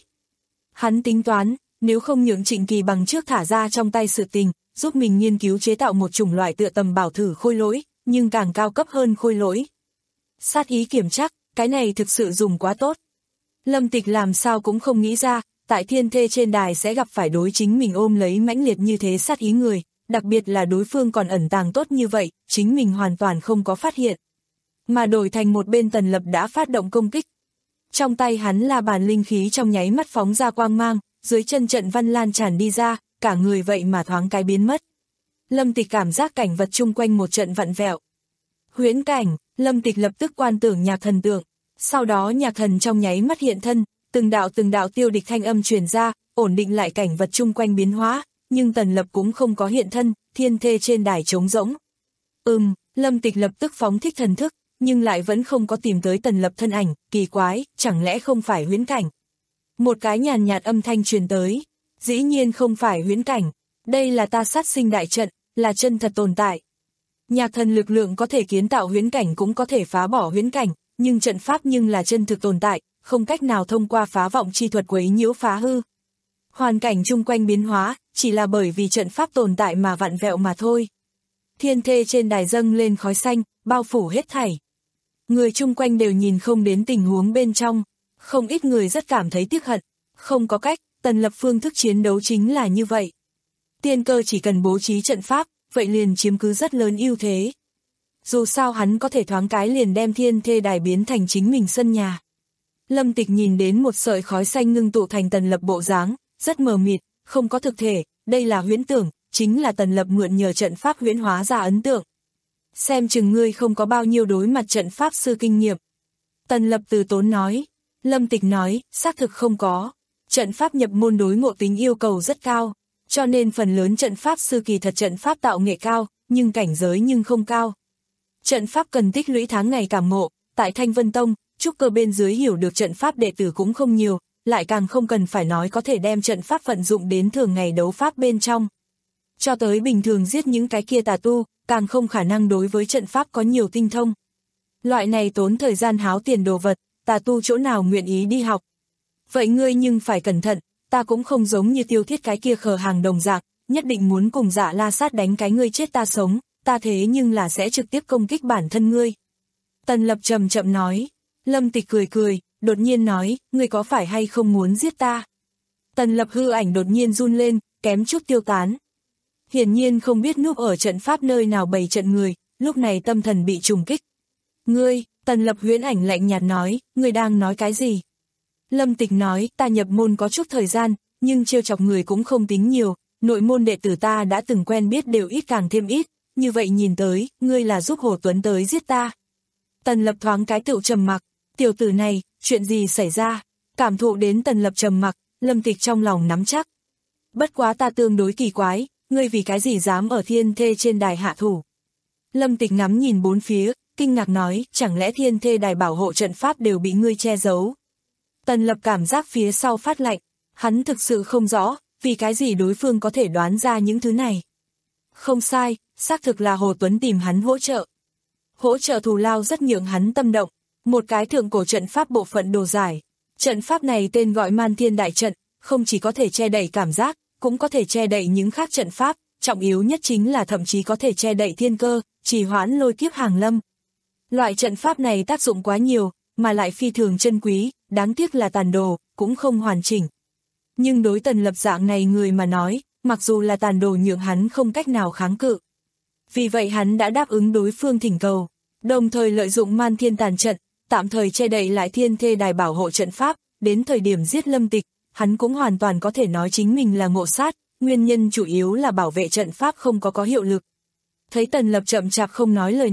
Hắn tính toán, nếu không nhượng Trịnh Kỳ Bằng trước thả ra trong tay sự tình, giúp mình nghiên cứu chế tạo một chủng loại tựa tầm bảo thử khôi lỗi, nhưng càng cao cấp hơn khôi lỗi. Sát ý kiểm trắc, cái này thực sự dùng quá tốt. Lâm Tịch làm sao cũng không nghĩ ra, tại thiên thê trên đài sẽ gặp phải đối chính mình ôm lấy mãnh liệt như thế sát ý người, đặc biệt là đối phương còn ẩn tàng tốt như vậy, chính mình hoàn toàn không có phát hiện. Mà đổi thành một bên Tần Lập đã phát động công kích. Trong tay hắn là bàn linh khí trong nháy mắt phóng ra quang mang, dưới chân trận văn lan tràn đi ra, cả người vậy mà thoáng cái biến mất. Lâm Tịch cảm giác cảnh vật chung quanh một trận vặn vẹo. Huyễn cảnh, Lâm Tịch lập tức quan tưởng nhạc thần tượng. Sau đó nhạc thần trong nháy mắt hiện thân, từng đạo từng đạo tiêu địch thanh âm truyền ra, ổn định lại cảnh vật chung quanh biến hóa, nhưng Tần Lập cũng không có hiện thân, thiên thê trên đài trống rỗng. Ừm, Lâm Tịch lập tức phóng thích thần thức, nhưng lại vẫn không có tìm tới Tần Lập thân ảnh, kỳ quái, chẳng lẽ không phải huyễn cảnh. Một cái nhàn nhạt âm thanh truyền tới, dĩ nhiên không phải huyễn cảnh, đây là ta sát sinh đại trận, là chân thật tồn tại. Nhạc thần lực lượng có thể kiến tạo huyễn cảnh cũng có thể phá bỏ huyễn cảnh, nhưng trận pháp nhưng là chân thực tồn tại, không cách nào thông qua phá vọng chi thuật quấy nhiễu phá hư. Hoàn cảnh chung quanh biến hóa, chỉ là bởi vì trận pháp tồn tại mà vặn vẹo mà thôi. Thiên thê trên đài dâng lên khói xanh, bao phủ hết thảy. Người chung quanh đều nhìn không đến tình huống bên trong, không ít người rất cảm thấy tiếc hận. Không có cách, Tần Lập phương thức chiến đấu chính là như vậy. Tiên cơ chỉ cần bố trí trận pháp, vậy liền chiếm cứ rất lớn ưu thế. Dù sao hắn có thể thoáng cái liền đem thiên thê đài biến thành chính mình sân nhà. Lâm Tịch nhìn đến một sợi khói xanh ngưng tụ thành Tần Lập bộ dáng, rất mờ mịt, không có thực thể, đây là huyễn tưởng, chính là Tần Lập mượn nhờ trận pháp huyễn hóa ra ấn tượng. Xem chừng ngươi không có bao nhiêu đối mặt trận pháp sư kinh nghiệm. Tần Lập từ tốn nói. Lâm Tịch nói, xác thực không có. Trận pháp nhập môn đối ngộ tính yêu cầu rất cao, cho nên phần lớn trận pháp sư kỳ thật trận pháp tạo nghệ cao, nhưng cảnh giới nhưng không cao. Trận pháp cần tích lũy tháng ngày cảm ngộ, tại Thanh Vân Tông, trúc cơ bên dưới hiểu được trận pháp đệ tử cũng không nhiều, lại càng không cần phải nói có thể đem trận pháp vận dụng đến thường ngày đấu pháp bên trong. Cho tới bình thường giết những cái kia tà tu, càng không khả năng đối với trận pháp có nhiều tinh thông. Loại này tốn thời gian háo tiền đồ vật, tà tu chỗ nào nguyện ý đi học. Vậy ngươi nhưng phải cẩn thận, ta cũng không giống như Tiêu Thiết cái kia khờ hàng đồng dạng, nhất định muốn cùng Dạ La Sát đánh cái ngươi chết ta sống, ta thế nhưng là sẽ trực tiếp công kích bản thân ngươi. Tần Lập chậm chậm nói. Lâm Tịch cười cười, đột nhiên nói, ngươi có phải hay không muốn giết ta? Tần Lập hư ảnh đột nhiên run lên, kém chút tiêu tán. Hiển nhiên không biết núp ở trận pháp nơi nào bày trận người, lúc này tâm thần bị trùng kích. Ngươi, Tần Lập huyễn ảnh lạnh nhạt nói, ngươi đang nói cái gì? Lâm Tịch nói, ta nhập môn có chút thời gian, nhưng trêu chọc người cũng không tính nhiều, nội môn đệ tử ta đã từng quen biết đều ít càng thêm ít, như vậy nhìn tới, ngươi là giúp Hồ Tuấn tới giết ta. Tần Lập thoáng cái tựu trầm mặc, tiểu tử này, chuyện gì xảy ra? Cảm thụ đến Tần Lập trầm mặc, Lâm Tịch trong lòng nắm chắc. Bất quá ta tương đối kỳ quái, ngươi vì cái gì dám ở thiên thê trên đài hạ thủ? Lâm Tịch ngắm nhìn bốn phía, kinh ngạc nói, chẳng lẽ thiên thê đài bảo hộ trận pháp đều bị ngươi che giấu? Tần Lập cảm giác phía sau phát lạnh, hắn thực sự không rõ, vì cái gì đối phương có thể đoán ra những thứ này. Không sai, xác thực là Hồ Tuấn tìm hắn hỗ trợ. Hỗ trợ thù lao rất nhượng hắn tâm động, một cái thượng cổ trận pháp bộ phận đồ giải. Trận pháp này tên gọi Man Thiên Đại Trận, không chỉ có thể che đậy cảm giác, cũng có thể che đậy những khác trận pháp, trọng yếu nhất chính là thậm chí có thể che đậy thiên cơ, trì hoãn lôi kiếp hàng lâm. Loại trận pháp này tác dụng quá nhiều, mà lại phi thường chân quý, đáng tiếc là tàn đồ, cũng không hoàn chỉnh. Nhưng đối Tần Lập dạng này người mà nói, mặc dù là tàn đồ nhượng hắn không cách nào kháng cự. Vì vậy hắn đã đáp ứng đối phương thỉnh cầu, đồng thời lợi dụng Man Thiên Tàn Trận, tạm thời che đậy lại thiên thê đài bảo hộ trận pháp, đến thời điểm giết Lâm Tịch, hắn cũng hoàn toàn có thể nói chính mình là ngộ sát, nguyên nhân chủ yếu là bảo vệ trận pháp không có có hiệu lực. Thấy Tần Lập chậm chạp không nói lời nào,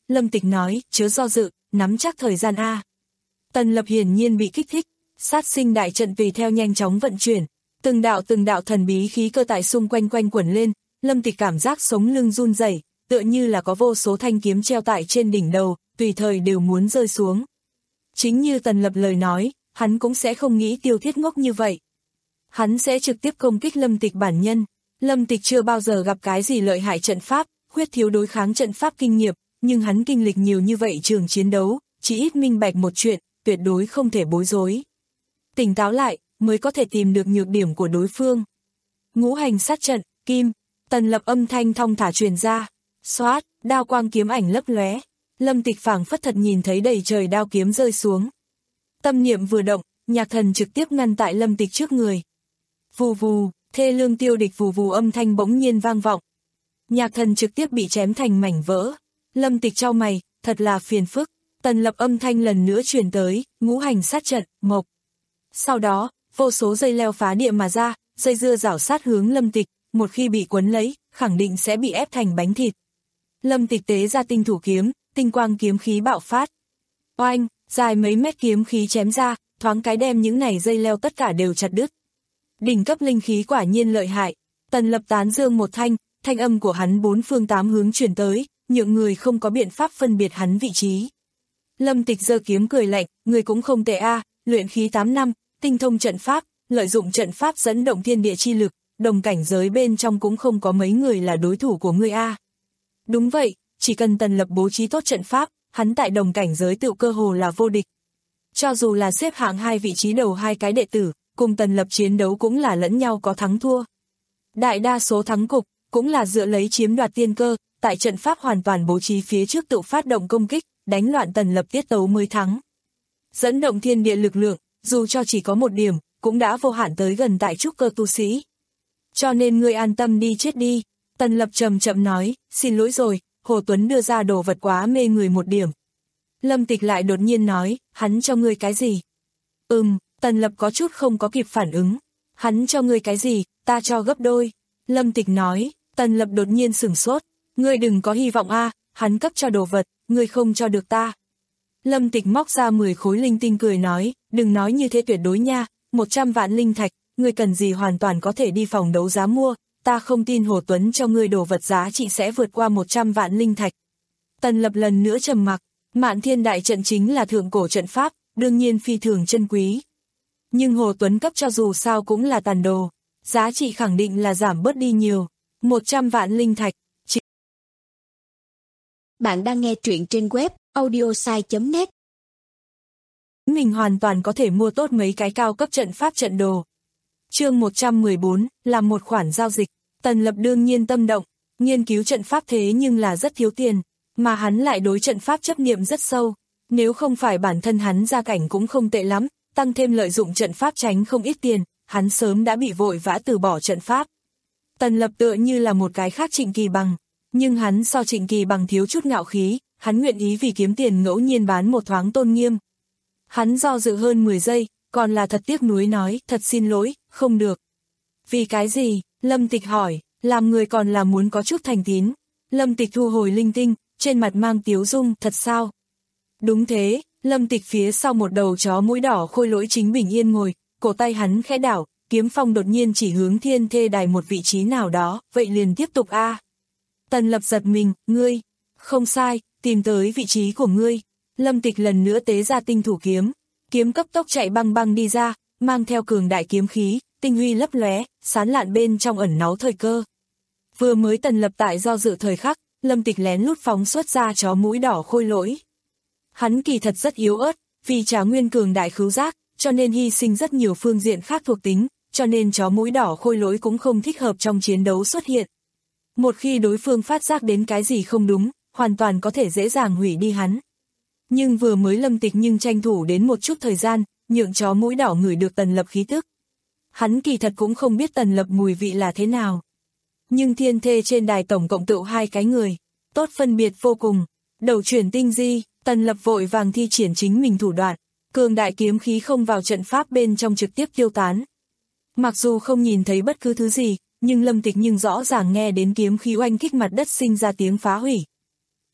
Lâm Tịch nói, chớ do dự, nắm chắc thời gian a. Tần Lập hiển nhiên bị kích thích, sát sinh đại trận tùy theo nhanh chóng vận chuyển, từng đạo từng đạo thần bí khí cơ tại xung quanh quanh quẩn lên, Lâm Tịch cảm giác sống lưng run rẩy, tựa như là có vô số thanh kiếm treo tại trên đỉnh đầu, tùy thời đều muốn rơi xuống. Chính như Tần Lập lời nói, hắn cũng sẽ không nghĩ Tiêu Thiết ngốc như vậy. Hắn sẽ trực tiếp công kích Lâm Tịch bản nhân. Lâm Tịch chưa bao giờ gặp cái gì lợi hại trận pháp, khuyết thiếu đối kháng trận pháp kinh nghiệm, nhưng hắn kinh lịch nhiều như vậy trường chiến đấu, chỉ ít minh bạch một chuyện, tuyệt đối không thể bối rối. Tỉnh táo lại, mới có thể tìm được nhược điểm của đối phương. Ngũ hành sát trận, kim, Tần Lập âm thanh thong thả truyền ra, xoát, đao quang kiếm ảnh lấp lóe. Lâm Tịch phảng phất thật nhìn thấy đầy trời đao kiếm rơi xuống. Tâm niệm vừa động, nhạc thần trực tiếp ngăn tại Lâm Tịch trước người. Vù vù, thê lương tiêu địch vù vù âm thanh bỗng nhiên vang vọng. Nhạc thần trực tiếp bị chém thành mảnh vỡ. Lâm Tịch chau mày, thật là phiền phức. Tần Lập âm thanh lần nữa truyền tới, ngũ hành sát trận, mộc. Sau đó, vô số dây leo phá địa mà ra, dây dưa rảo sát hướng Lâm Tịch, một khi bị quấn lấy, khẳng định sẽ bị ép thành bánh thịt. Lâm Tịch tế ra tinh thủ kiếm, tinh quang kiếm khí bạo phát. Oanh, dài mấy mét kiếm khí chém ra, thoáng cái đem những này dây leo tất cả đều chặt đứt. Đỉnh cấp linh khí quả nhiên lợi hại. Tần Lập tán dương một thanh, thanh âm của hắn bốn phương tám hướng truyền tới, nhượng người không có biện pháp phân biệt hắn vị trí. Lâm Tịch giơ kiếm cười lạnh, người cũng không tệ a, luyện khí tám năm, tinh thông trận pháp, lợi dụng trận pháp dẫn động thiên địa chi lực, đồng cảnh giới bên trong cũng không có mấy người là đối thủ của ngươi a. Đúng vậy, chỉ cần Tần Lập bố trí tốt trận pháp, hắn tại đồng cảnh giới tự cơ hồ là vô địch. Cho dù là xếp hạng hai vị trí đầu hai cái đệ tử, cùng Tần Lập chiến đấu cũng là lẫn nhau có thắng thua. Đại đa số thắng cục, cũng là dựa lấy chiếm đoạt tiên cơ, tại trận pháp hoàn toàn bố trí phía trước tự phát động công kích, đánh loạn Tần Lập tiết tấu mới thắng. Dẫn động thiên địa lực lượng, dù cho chỉ có một điểm, cũng đã vô hạn tới gần tại trúc cơ tu sĩ. Cho nên ngươi an tâm đi chết đi. Tần Lập trầm chậm nói, xin lỗi rồi, Hồ Tuấn đưa ra đồ vật quá mê người một điểm. Lâm Tịch lại đột nhiên nói, hắn cho ngươi cái gì? Ừm, Tần Lập có chút không có kịp phản ứng. Hắn cho ngươi cái gì, ta cho gấp đôi. Lâm Tịch nói, Tần Lập đột nhiên sửng sốt, ngươi đừng có hy vọng a, hắn cấp cho đồ vật, ngươi không cho được ta. Lâm Tịch móc ra mười khối linh tinh cười nói, đừng nói như thế tuyệt đối nha, một trăm vạn linh thạch, ngươi cần gì hoàn toàn có thể đi phòng đấu giá mua, ta không tin Hồ Tuấn cho ngươi đồ vật giá trị sẽ vượt qua một trăm vạn linh thạch. Tần Lập lần nữa trầm mặc, Mạn Thiên đại trận chính là thượng cổ trận pháp, đương nhiên phi thường chân quý. Nhưng Hồ Tuấn cấp cho dù sao cũng là tàn đồ, giá trị khẳng định là giảm bớt đi nhiều, một trăm vạn linh thạch. Chỉ... Bạn đang nghe truyện trên web audiosai chấm net. Mình hoàn toàn có thể mua tốt mấy cái cao cấp trận pháp trận đồ. Chương một trăm mười bốn, là một khoản giao dịch, Tần Lập đương nhiên tâm động, nghiên cứu trận pháp thế nhưng là rất thiếu tiền, mà hắn lại đối trận pháp chấp niệm rất sâu, nếu không phải bản thân hắn gia cảnh cũng không tệ lắm, tăng thêm lợi dụng trận pháp tránh không ít tiền, hắn sớm đã bị vội vã từ bỏ trận pháp. Tần Lập tựa như là một cái khác Trịnh Kỳ Bằng, nhưng hắn so Trịnh Kỳ Bằng thiếu chút ngạo khí, hắn nguyện ý vì kiếm tiền ngẫu nhiên bán một thoáng tôn nghiêm. Hắn do dự hơn mười giây, còn là thật tiếc nuối nói, thật xin lỗi, không được. Vì cái gì? Lâm Tịch hỏi, làm người còn là muốn có chút thành tín. Lâm Tịch thu hồi linh tinh, trên mặt mang tiếu dung, thật sao? Đúng thế, Lâm Tịch phía sau một đầu chó mũi đỏ khôi lỗi chính bình yên ngồi, cổ tay hắn khẽ đảo, kiếm phong đột nhiên chỉ hướng thiên thê đài một vị trí nào đó, vậy liền tiếp tục a. Tần Lập giật mình, ngươi, không sai, tìm tới vị trí của ngươi. Lâm Tịch lần nữa tế ra tinh thủ kiếm, kiếm cấp tốc chạy băng băng đi ra, mang theo cường đại kiếm khí, tinh huy lấp lóe, sán lạn bên trong ẩn náu thời cơ. Vừa mới Tần Lập tại do dự thời khắc, Lâm Tịch lén lút phóng xuất ra chó mũi đỏ khôi lỗi. Hắn kỳ thật rất yếu ớt, vì trả nguyên cường đại khứu giác, cho nên hy sinh rất nhiều phương diện khác thuộc tính, cho nên chó mũi đỏ khôi lỗi cũng không thích hợp trong chiến đấu xuất hiện. Một khi đối phương phát giác đến cái gì không đúng, hoàn toàn có thể dễ dàng hủy đi hắn. Nhưng vừa mới Lâm Tịch nhưng tranh thủ đến một chút thời gian, nhượng chó mũi đỏ ngửi được Tần Lập khí tức. Hắn kỳ thật cũng không biết Tần Lập mùi vị là thế nào. Nhưng thiên thê trên đài tổng cộng tựu hai cái người, tốt phân biệt vô cùng. Đầu chuyển tinh di, Tần Lập vội vàng thi triển chính mình thủ đoạn, cường đại kiếm khí không vào trận pháp bên trong trực tiếp tiêu tán. Mặc dù không nhìn thấy bất cứ thứ gì, nhưng Lâm Tịch nhưng rõ ràng nghe đến kiếm khí oanh kích mặt đất sinh ra tiếng phá hủy.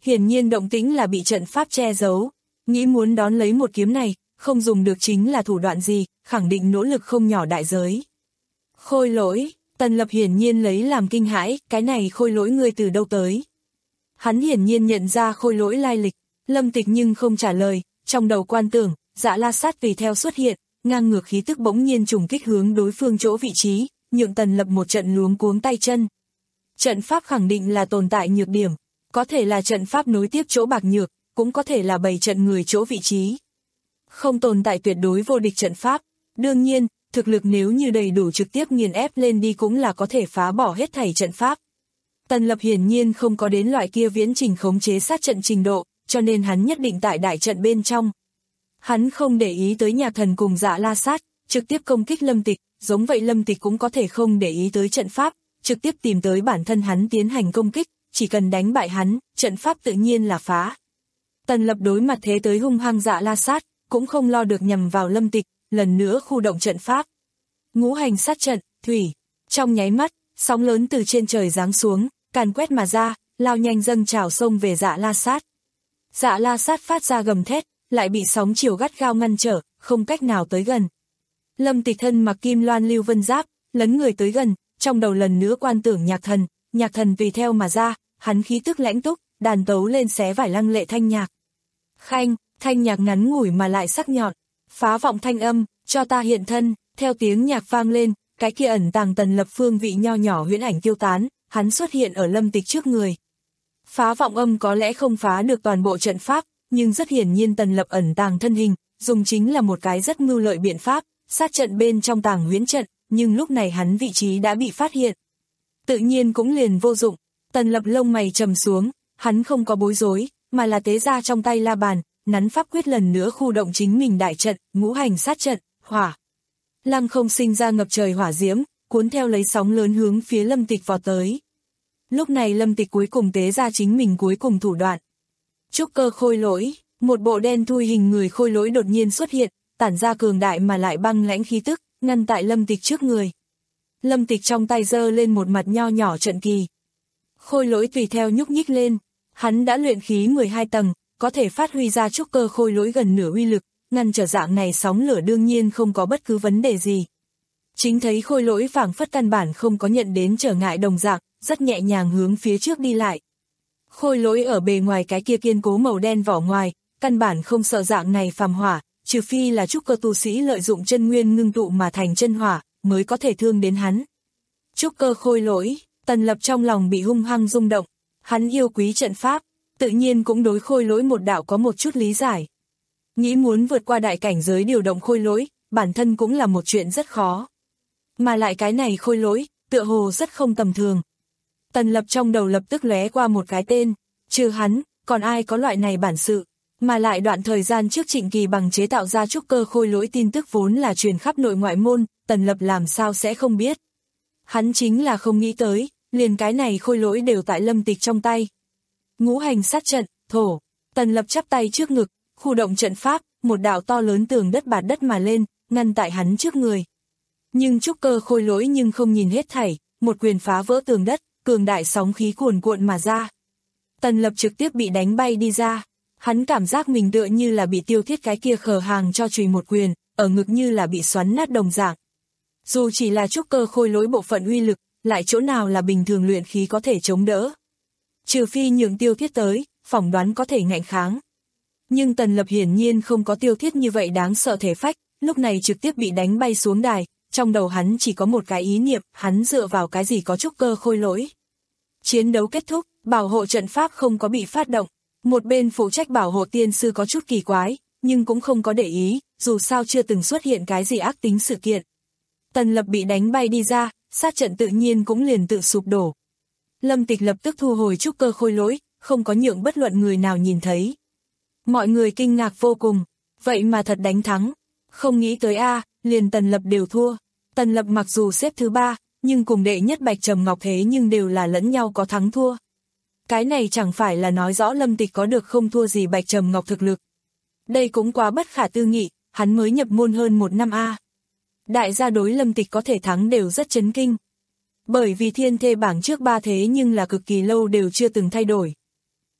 hiển nhiên động tĩnh là bị trận pháp che giấu, nghĩ muốn đón lấy một kiếm này, không dùng được chính là thủ đoạn gì, khẳng định nỗ lực không nhỏ đại giới. Khôi lỗi, Tần Lập hiển nhiên lấy làm kinh hãi, cái này khôi lỗi ngươi từ đâu tới? Hắn hiển nhiên nhận ra khôi lỗi lai lịch, Lâm Tịch nhưng không trả lời, trong đầu quan tưởng, Dạ La Sát tùy theo xuất hiện, ngang ngược khí tức bỗng nhiên trùng kích hướng đối phương chỗ vị trí, nhượng Tần Lập một trận luống cuống tay chân. Trận pháp khẳng định là tồn tại nhược điểm, có thể là trận pháp nối tiếp chỗ bạc nhược, cũng có thể là bày trận người chỗ vị trí. Không tồn tại tuyệt đối vô địch trận pháp, đương nhiên, thực lực nếu như đầy đủ trực tiếp nghiền ép lên đi cũng là có thể phá bỏ hết thảy trận pháp. Tần Lập hiển nhiên không có đến loại kia viễn trình khống chế sát trận trình độ, cho nên hắn nhất định tại đại trận bên trong. Hắn không để ý tới Nhạc Thần cùng Dạ La Sát, trực tiếp công kích Lâm Tịch, giống vậy Lâm Tịch cũng có thể không để ý tới trận pháp, trực tiếp tìm tới bản thân hắn tiến hành công kích, chỉ cần đánh bại hắn, trận pháp tự nhiên là phá. Tần Lập đối mặt thế tới hung hăng Dạ La Sát, cũng không lo được nhằm vào Lâm Tịch, lần nữa khu động trận pháp. Ngũ hành sát trận, thủy, trong nháy mắt, sóng lớn từ trên trời giáng xuống, càn quét mà ra, lao nhanh dâng trào sông về Dạ La Sát. Dạ La Sát phát ra gầm thét, lại bị sóng chiều gắt gao ngăn trở, không cách nào tới gần. Lâm Tịch thân mặc kim loan lưu vân giáp, lấn người tới gần, trong đầu lần nữa quan tưởng Nhạc Thần, Nhạc Thần tùy theo mà ra, hắn khí tức lãnh túc, đàn tấu lên xé vải lăng lệ thanh nhạc. Khanh, thanh nhạc ngắn ngủi mà lại sắc nhọn, phá vọng thanh âm, cho ta hiện thân, theo tiếng nhạc vang lên, cái kia ẩn tàng Tần Lập phương vị nho nhỏ huyễn ảnh tiêu tán, hắn xuất hiện ở Lâm Tịch trước người. Phá vọng âm có lẽ không phá được toàn bộ trận pháp, nhưng rất hiển nhiên Tần Lập ẩn tàng thân hình, dùng chính là một cái rất mưu lợi biện pháp, sát trận bên trong tàng huyễn trận, nhưng lúc này hắn vị trí đã bị phát hiện. Tự nhiên cũng liền vô dụng, Tần Lập lông mày trầm xuống, hắn không có bối rối, mà là tế ra trong tay la bàn, nắn pháp quyết lần nữa khu động chính mình đại trận, ngũ hành sát trận, hỏa. Lăng không sinh ra ngập trời hỏa diễm, cuốn theo lấy sóng lớn hướng phía Lâm Tịch vọt tới. Lúc này Lâm Tịch cuối cùng tế ra chính mình cuối cùng thủ đoạn. Trúc cơ khôi lỗi, một bộ đen thui hình người khôi lỗi đột nhiên xuất hiện, tản ra cường đại mà lại băng lãnh khí tức, ngăn tại Lâm Tịch trước người. Lâm Tịch trong tay giơ lên một mặt nho nhỏ trận kỳ. Khôi lỗi tùy theo nhúc nhích lên, hắn đã luyện khí mười hai tầng, có thể phát huy ra trúc cơ khôi lỗi gần nửa uy lực, ngăn trở dạng này sóng lửa đương nhiên không có bất cứ vấn đề gì. Chính thấy khôi lỗi phảng phất căn bản không có nhận đến trở ngại đồng dạng, rất nhẹ nhàng hướng phía trước đi lại. Khôi lỗi ở bề ngoài cái kia kiên cố màu đen vỏ ngoài, căn bản không sợ dạng này phàm hỏa, trừ phi là trúc cơ tu sĩ lợi dụng chân nguyên ngưng tụ mà thành chân hỏa, mới có thể thương đến hắn. Trúc cơ khôi lỗi, Tần Lập trong lòng bị hung hăng rung động, hắn yêu quý trận pháp, tự nhiên cũng đối khôi lỗi một đạo có một chút lý giải. Nghĩ muốn vượt qua đại cảnh giới điều động khôi lỗi, bản thân cũng là một chuyện rất khó. Mà lại cái này khôi lỗi, tựa hồ rất không tầm thường. Tần Lập trong đầu lập tức lóe qua một cái tên, trừ hắn, còn ai có loại này bản sự, mà lại đoạn thời gian trước Trịnh Kỳ Bằng chế tạo ra trúc cơ khôi lỗi tin tức vốn là truyền khắp nội ngoại môn, Tần Lập làm sao sẽ không biết. Hắn chính là không nghĩ tới, liền cái này khôi lỗi đều tại Lâm Tịch trong tay. Ngũ hành sát trận, thổ, Tần Lập chắp tay trước ngực, khu động trận pháp, một đạo to lớn tường đất bạt đất mà lên, ngăn tại hắn trước người. Nhưng trúc cơ khôi lỗi nhưng không nhìn hết thảy, một quyền phá vỡ tường đất, cường đại sóng khí cuồn cuộn mà ra. Tần Lập trực tiếp bị đánh bay đi ra, hắn cảm giác mình tựa như là bị Tiêu Thiết cái kia khờ hàng cho chùy một quyền, ở ngực như là bị xoắn nát đồng dạng. Dù chỉ là trúc cơ khôi lỗi bộ phận uy lực, lại chỗ nào là bình thường luyện khí có thể chống đỡ. Trừ phi nhường Tiêu Thiết tới, phỏng đoán có thể ngạnh kháng. Nhưng Tần Lập hiển nhiên không có Tiêu Thiết như vậy đáng sợ thể phách, lúc này trực tiếp bị đánh bay xuống đài, trong đầu hắn chỉ có một cái ý niệm, hắn dựa vào cái gì có trúc cơ khôi lỗi. Chiến đấu kết thúc, bảo hộ trận pháp không có bị phát động, một bên phụ trách bảo hộ tiên sư có chút kỳ quái, nhưng cũng không có để ý, dù sao chưa từng xuất hiện cái gì ác tính sự kiện. Tần Lập bị đánh bay đi ra, sát trận tự nhiên cũng liền tự sụp đổ. Lâm Tịch lập tức thu hồi trúc cơ khôi lỗi, không có nhượng bất luận người nào nhìn thấy. Mọi người kinh ngạc vô cùng, vậy mà thật đánh thắng. Không nghĩ tới a, à, liền Tần Lập đều thua. Tần Lập mặc dù xếp thứ ba, nhưng cùng đệ nhất Bạch Trầm Ngọc thế nhưng đều là lẫn nhau có thắng thua. Cái này chẳng phải là nói rõ Lâm Tịch có được không thua gì Bạch Trầm Ngọc thực lực. Đây cũng quá bất khả tư nghị, hắn mới nhập môn hơn một năm a. À. Đại gia đối Lâm Tịch có thể thắng đều rất chấn kinh. Bởi vì thiên thê bảng trước ba thế nhưng là cực kỳ lâu đều chưa từng thay đổi.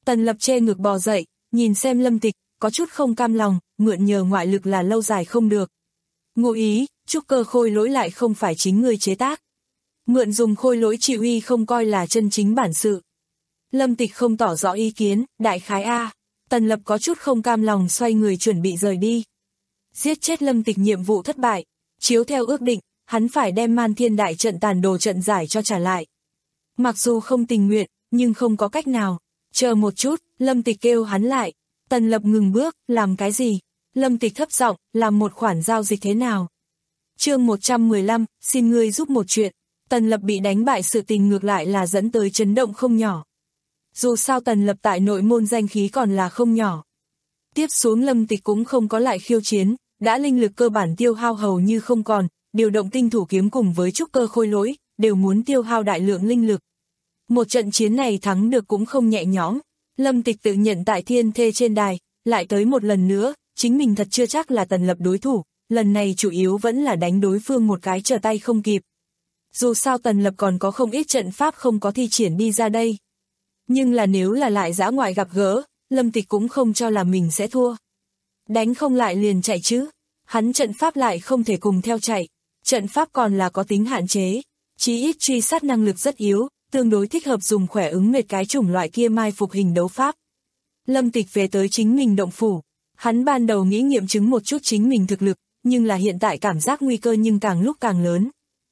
Tần Lập che ngực bò dậy, nhìn xem Lâm Tịch, có chút không cam lòng, mượn nhờ ngoại lực là lâu dài không được. Ngụ ý, trúc cơ khôi lỗi lại không phải chính người chế tác. Mượn dùng khôi lỗi trị uy không coi là chân chính bản sự. Lâm Tịch không tỏ rõ ý kiến, đại khái A. Tần Lập có chút không cam lòng xoay người chuẩn bị rời đi. Giết chết Lâm Tịch nhiệm vụ thất bại, chiếu theo ước định, hắn phải đem Man Thiên Đại trận tàn đồ trận giải cho trả lại. Mặc dù không tình nguyện, nhưng không có cách nào. Chờ một chút, Lâm Tịch kêu hắn lại. Tần Lập ngừng bước, làm cái gì? Lâm Tịch thấp giọng, làm một khoản giao dịch thế nào? Chương một trăm mười lăm, xin ngươi giúp một chuyện. Tần Lập bị đánh bại sự tình ngược lại là dẫn tới chấn động không nhỏ. Dù sao Tần Lập tại nội môn danh khí còn là không nhỏ. Tiếp xuống Lâm Tịch cũng không có lại khiêu chiến, đã linh lực cơ bản tiêu hao hầu như không còn, điều động tinh thủ kiếm cùng với trúc cơ khôi lỗi, đều muốn tiêu hao đại lượng linh lực. Một trận chiến này thắng được cũng không nhẹ nhõm, Lâm Tịch tự nhận tại thiên thê trên đài, lại tới một lần nữa, chính mình thật chưa chắc là Tần Lập đối thủ, lần này chủ yếu vẫn là đánh đối phương một cái trở tay không kịp. Dù sao Tần Lập còn có không ít trận pháp không có thi triển đi ra đây. Nhưng là nếu là lại dã ngoại gặp gỡ, Lâm Tịch cũng không cho là mình sẽ thua. Đánh không lại liền chạy chứ, hắn trận pháp lại không thể cùng theo chạy, trận pháp còn là có tính hạn chế, chí ít truy sát năng lực rất yếu, tương đối thích hợp dùng khỏe ứng mệt cái chủng loại kia mai phục hình đấu pháp. Lâm Tịch về tới chính mình động phủ, hắn ban đầu nghĩ nghiệm chứng một chút chính mình thực lực, nhưng là hiện tại cảm giác nguy cơ nhưng càng lúc càng lớn.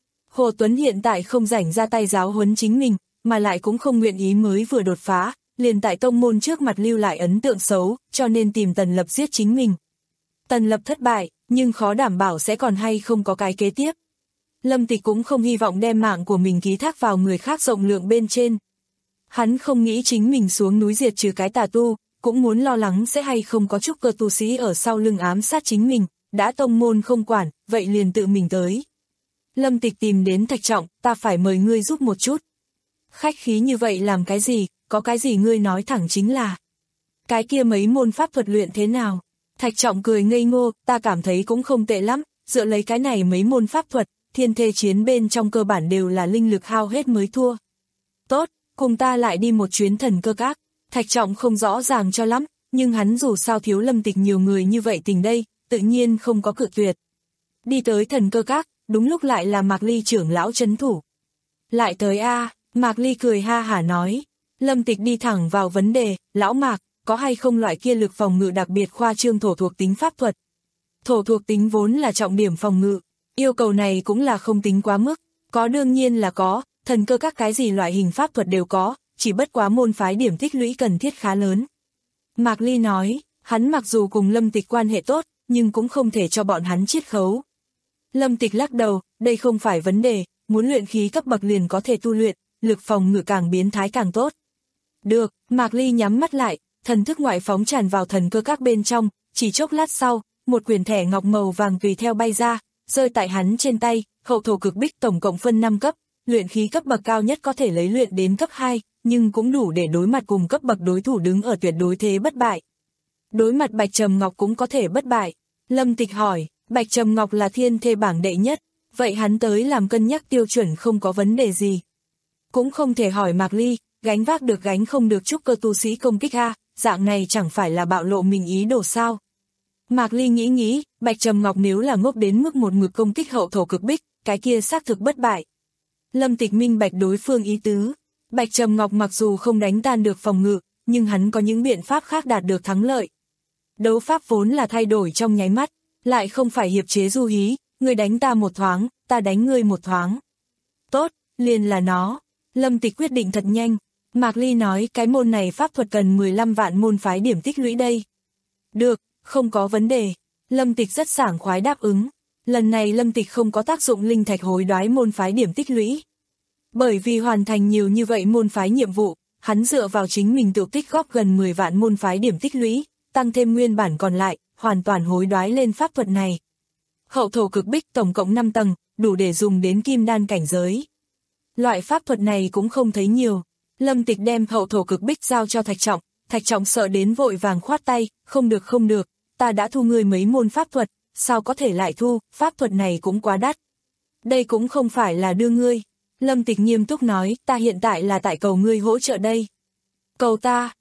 Hồ Tuấn hiện tại không rảnh ra tay giáo huấn chính mình, mà lại cũng không nguyện ý mới vừa đột phá, liền tại tông môn trước mặt lưu lại ấn tượng xấu, cho nên tìm Tần Lập giết chính mình. Tần Lập thất bại, nhưng khó đảm bảo sẽ còn hay không có cái kế tiếp. Lâm Tịch cũng không hy vọng đem mạng của mình ký thác vào người khác rộng lượng bên trên. Hắn không nghĩ chính mình xuống núi diệt trừ cái tà tu, cũng muốn lo lắng sẽ hay không có trúc cơ tu sĩ ở sau lưng ám sát chính mình, đã tông môn không quản, vậy liền tự mình tới. Lâm Tịch tìm đến Thạch Trọng, ta phải mời ngươi giúp một chút. Khách khí như vậy làm cái gì, có cái gì ngươi nói thẳng chính là. Cái kia mấy môn pháp thuật luyện thế nào? Thạch Trọng cười ngây ngô, ta cảm thấy cũng không tệ lắm, dựa lấy cái này mấy môn pháp thuật, thiên thê chiến bên trong cơ bản đều là linh lực hao hết mới thua. Tốt, cùng ta lại đi một chuyến thần cơ các. Thạch Trọng không rõ ràng cho lắm, nhưng hắn dù sao thiếu Lâm Tịch nhiều người như vậy tình đây, tự nhiên không có cự tuyệt. Đi tới thần cơ các, đúng lúc lại là Mạc Ly trưởng lão trấn thủ. Lại tới a, Mạc Ly cười ha hả nói. Lâm Tịch đi thẳng vào vấn đề, lão Mạc, có hay không loại kia lực phòng ngự đặc biệt khoa trương thổ thuộc tính pháp thuật? Thổ thuộc tính vốn là trọng điểm phòng ngự, yêu cầu này cũng là không tính quá mức, có đương nhiên là có, thần cơ các cái gì loại hình pháp thuật đều có, chỉ bất quá môn phái điểm tích lũy cần thiết khá lớn. Mạc Ly nói, hắn mặc dù cùng Lâm Tịch quan hệ tốt, nhưng cũng không thể cho bọn hắn chiết khấu. Lâm Tịch lắc đầu, đây không phải vấn đề, muốn luyện khí cấp bậc liền có thể tu luyện, lực phòng ngự càng biến thái càng tốt. Được, Mạc Ly nhắm mắt lại, thần thức ngoại phóng tràn vào thần cơ các bên trong, chỉ chốc lát sau, một quyển thẻ ngọc màu vàng tùy theo bay ra, rơi tại hắn trên tay, hậu thổ cực bích tổng cộng phân năm cấp, luyện khí cấp bậc cao nhất có thể lấy luyện đến cấp hai, nhưng cũng đủ để đối mặt cùng cấp bậc đối thủ đứng ở tuyệt đối thế bất bại. Đối mặt Bạch Trầm Ngọc cũng có thể bất bại. Lâm Tịch hỏi, Bạch Trầm Ngọc là thiên thê bảng đệ nhất, vậy hắn tới làm cân nhắc tiêu chuẩn không có vấn đề gì. Cũng không thể hỏi Mạc Ly, gánh vác được gánh không được trúc cơ tu sĩ công kích a, dạng này chẳng phải là bạo lộ mình ý đồ sao. Mạc Ly nghĩ nghĩ, Bạch Trầm Ngọc nếu là ngốc đến mức một ngực công kích hậu thổ cực bích, cái kia xác thực bất bại. Lâm Tịch minh bạch đối phương ý tứ, Bạch Trầm Ngọc mặc dù không đánh tan được phòng ngự, nhưng hắn có những biện pháp khác đạt được thắng lợi. Đấu pháp vốn là thay đổi trong nháy mắt, lại không phải hiệp chế du hí, ngươi đánh ta một thoáng, ta đánh ngươi một thoáng. Tốt, liền là nó. Lâm Tịch quyết định thật nhanh. Mạc Ly nói cái môn này pháp thuật cần mười lăm vạn môn phái điểm tích lũy đây. Được, không có vấn đề. Lâm Tịch rất sảng khoái đáp ứng. Lần này Lâm Tịch không có tác dụng linh thạch hối đoái môn phái điểm tích lũy. Bởi vì hoàn thành nhiều như vậy môn phái nhiệm vụ, hắn dựa vào chính mình tự tích góp gần mười vạn môn phái điểm tích lũy, tăng thêm nguyên bản còn lại, hoàn toàn hối đoái lên pháp thuật này. Hậu thổ cực bích tổng cộng năm tầng, đủ để dùng đến kim đan cảnh giới. Loại pháp thuật này cũng không thấy nhiều. Lâm Tịch đem hậu thổ cực bích giao cho Thạch Trọng, Thạch Trọng sợ đến vội vàng khoát tay, không được không được, ta đã thu ngươi mấy môn pháp thuật, sao có thể lại thu, pháp thuật này cũng quá đắt. Đây cũng không phải là đưa ngươi. Lâm Tịch nghiêm túc nói, ta hiện tại là tại cầu ngươi hỗ trợ đây. Cầu ta,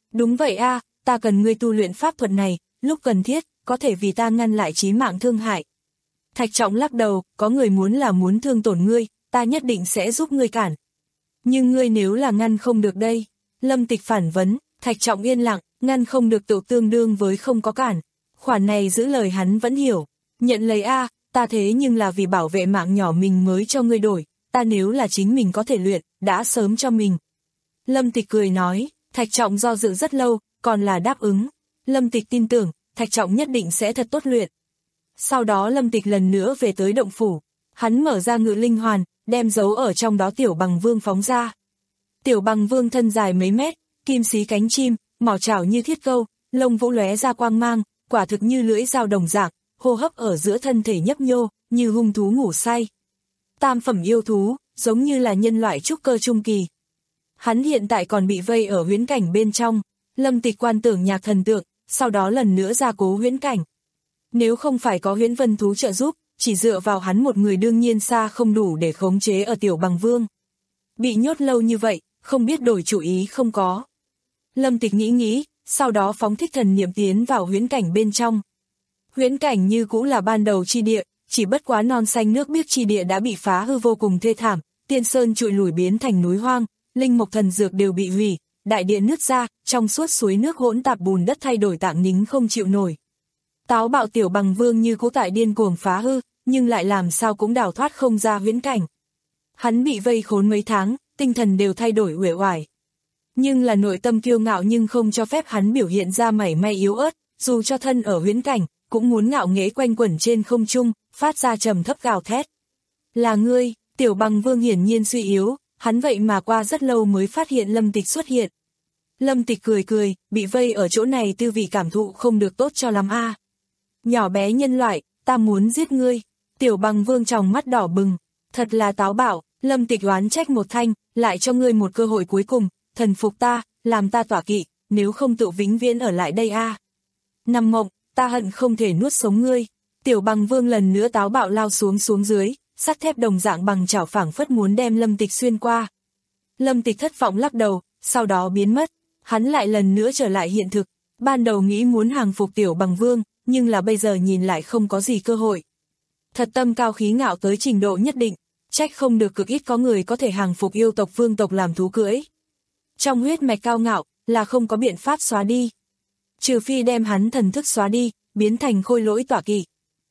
Đúng vậy a, ta cần ngươi tu luyện pháp thuật này, lúc cần thiết, có thể vì ta ngăn lại chí mạng thương hại. Thạch Trọng lắc đầu, có người muốn là muốn thương tổn ngươi, ta nhất định sẽ giúp ngươi cản. Nhưng ngươi nếu là ngăn không được đây. Lâm Tịch phản vấn, Thạch Trọng yên lặng, ngăn không được tự tương đương với không có cản. Khoản này giữ lời hắn vẫn hiểu. Nhận lấy a, ta thế nhưng là vì bảo vệ mạng nhỏ mình mới cho ngươi đổi, ta nếu là chính mình có thể luyện, đã sớm cho mình. Lâm Tịch cười nói, Thạch Trọng do dự rất lâu, còn là đáp ứng. Lâm Tịch tin tưởng, Thạch Trọng nhất định sẽ thật tốt luyện. Sau đó Lâm Tịch lần nữa về tới động phủ, hắn mở ra ngự linh hoàn, đem giấu ở trong đó Tiểu Bằng Vương phóng ra. Tiểu Bằng Vương thân dài mấy mét, kim xí cánh chim, mỏ chảo như thiết câu, lông vũ lóe ra quang mang, quả thực như lưỡi dao đồng dạng, hô hấp ở giữa thân thể nhấp nhô, như hung thú ngủ say. Tam phẩm yêu thú, giống như là nhân loại trúc cơ trung kỳ. Hắn hiện tại còn bị vây ở huyễn cảnh bên trong, Lâm Tịch quan tưởng nhạc thần tượng, sau đó lần nữa ra cố huyễn cảnh. Nếu không phải có huyễn vân thú trợ giúp, chỉ dựa vào hắn một người đương nhiên xa không đủ để khống chế ở Tiểu Bằng Vương. Bị nhốt lâu như vậy, không biết đổi chủ ý không có. Lâm Tịch nghĩ nghĩ, sau đó phóng thích thần niệm tiến vào huyễn cảnh bên trong. Huyễn cảnh như cũ là ban đầu chi địa, chỉ bất quá non xanh nước biếc chi địa đã bị phá hư vô cùng thê thảm, tiên sơn trụi lủi biến thành núi hoang, linh mộc thần dược đều bị hủy, đại địa nứt ra, trong suốt suối nước hỗn tạp bùn đất thay đổi tạng nính không chịu nổi. Táo bạo Tiểu Bằng Vương như cũ tại điên cuồng phá hư, nhưng lại làm sao cũng đào thoát không ra huyễn cảnh. Hắn bị vây khốn mấy tháng, tinh thần đều thay đổi uể oải. Nhưng là nội tâm kiêu ngạo nhưng không cho phép hắn biểu hiện ra mảy may yếu ớt, dù cho thân ở huyễn cảnh, cũng muốn ngạo nghễ quanh quẩn trên không trung, phát ra trầm thấp gào thét. Là ngươi, Tiểu Bằng Vương hiển nhiên suy yếu, hắn vậy mà qua rất lâu mới phát hiện Lâm Tịch xuất hiện. Lâm Tịch cười cười, bị vây ở chỗ này tư vị cảm thụ không được tốt cho lắm a. Nhỏ bé nhân loại, ta muốn giết ngươi. Tiểu Bằng Vương tròng mắt đỏ bừng, thật là táo bạo. Lâm Tịch oán trách một thanh, lại cho ngươi một cơ hội cuối cùng, thần phục ta, làm ta tỏa kỵ, nếu không tự vĩnh viễn ở lại đây a. Nằm mộng, ta hận không thể nuốt sống ngươi. Tiểu Bằng Vương lần nữa táo bạo lao xuống xuống dưới, sắt thép đồng dạng bằng chảo phảng phất muốn đem Lâm Tịch xuyên qua. Lâm Tịch thất vọng lắc đầu, sau đó biến mất, hắn lại lần nữa trở lại hiện thực, ban đầu nghĩ muốn hàng phục Tiểu Bằng Vương, nhưng là bây giờ nhìn lại không có gì cơ hội. Thật tâm cao khí ngạo tới trình độ nhất định, trách không được cực ít có người có thể hàng phục yêu tộc vương tộc làm thú cưỡi. Trong huyết mạch cao ngạo, là không có biện pháp xóa đi. Trừ phi đem hắn thần thức xóa đi, biến thành khôi lỗi tỏa kỵ.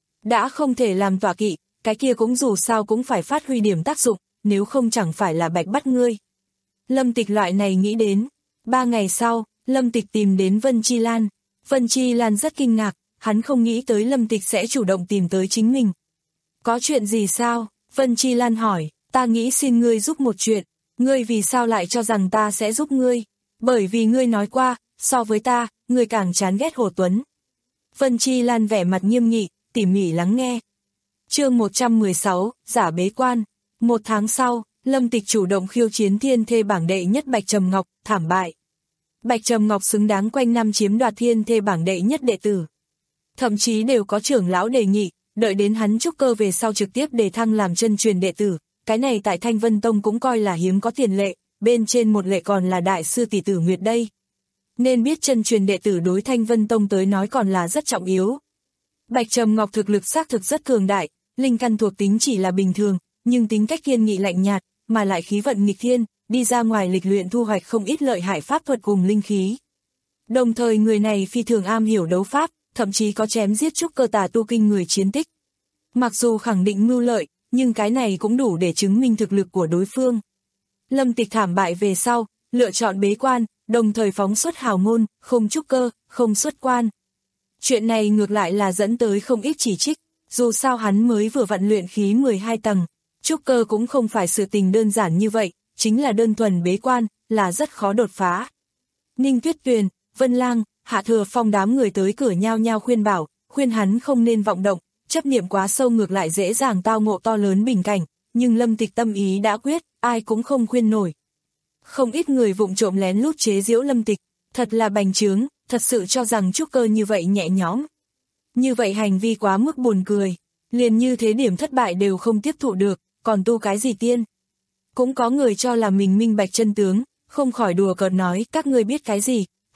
Đã không thể làm tỏa kỵ, cái kia cũng dù sao cũng phải phát huy điểm tác dụng, nếu không chẳng phải là bạch bắt ngươi. Lâm Tịch loại này nghĩ đến. Ba ngày sau, Lâm Tịch tìm đến Vân Chi Lan. Vân Chi Lan rất kinh ngạc, hắn không nghĩ tới Lâm Tịch sẽ chủ động tìm tới chính mình. Có chuyện gì sao? Vân Chi Lan hỏi, ta nghĩ xin ngươi giúp một chuyện, ngươi vì sao lại cho rằng ta sẽ giúp ngươi? Bởi vì ngươi nói qua, so với ta, ngươi càng chán ghét Hồ Tuấn. Vân Chi Lan vẻ mặt nghiêm nghị, tỉ mỉ lắng nghe. Chương một trăm mười sáu, giả bế quan. Một tháng sau, Lâm Tịch chủ động khiêu chiến thiên thê bảng đệ nhất Bạch Trầm Ngọc, thảm bại. Bạch Trầm Ngọc xứng đáng quanh năm chiếm đoạt thiên thê bảng đệ nhất đệ tử. Thậm chí đều có trưởng lão đề nghị, đợi đến hắn trúc cơ về sau trực tiếp đề thăng làm chân truyền đệ tử, cái này tại Thanh Vân Tông cũng coi là hiếm có tiền lệ, bên trên một lệ còn là đại sư tỷ tử Nguyệt đây. Nên biết chân truyền đệ tử đối Thanh Vân Tông tới nói còn là rất trọng yếu. Bạch Trầm Ngọc thực lực xác thực rất cường đại, linh căn thuộc tính chỉ là bình thường, nhưng tính cách kiên nghị lạnh nhạt, mà lại khí vận nghịch thiên, đi ra ngoài lịch luyện thu hoạch không ít lợi hại pháp thuật cùng linh khí. Đồng thời người này phi thường am hiểu đấu pháp, thậm chí có chém giết trúc cơ tà tu kinh người chiến tích. Mặc dù khẳng định mưu lợi, nhưng cái này cũng đủ để chứng minh thực lực của đối phương. Lâm Tịch thảm bại về sau, lựa chọn bế quan, đồng thời phóng xuất hào ngôn, không trúc cơ, không xuất quan. Chuyện này ngược lại là dẫn tới không ít chỉ trích, dù sao hắn mới vừa vặn luyện khí mười hai tầng, trúc cơ cũng không phải sự tình đơn giản như vậy, chính là đơn thuần bế quan, là rất khó đột phá. Ninh Tuyết Tuyền, Vân Lang, Hạ Thừa Phong đám người tới cửa nhao nhao khuyên bảo, khuyên hắn không nên vọng động, chấp niệm quá sâu ngược lại dễ dàng tao ngộ to lớn bình cảnh, nhưng Lâm Tịch tâm ý đã quyết, ai cũng không khuyên nổi. Không ít người vụng trộm lén lút chế giễu Lâm Tịch, thật là bành trướng, thật sự cho rằng trúc cơ như vậy nhẹ nhõm. Như vậy hành vi quá mức buồn cười, liền như thế điểm thất bại đều không tiếp thụ được, còn tu cái gì tiên. Cũng có người cho là mình minh bạch chân tướng, không khỏi đùa cợt nói các ngươi biết cái gì,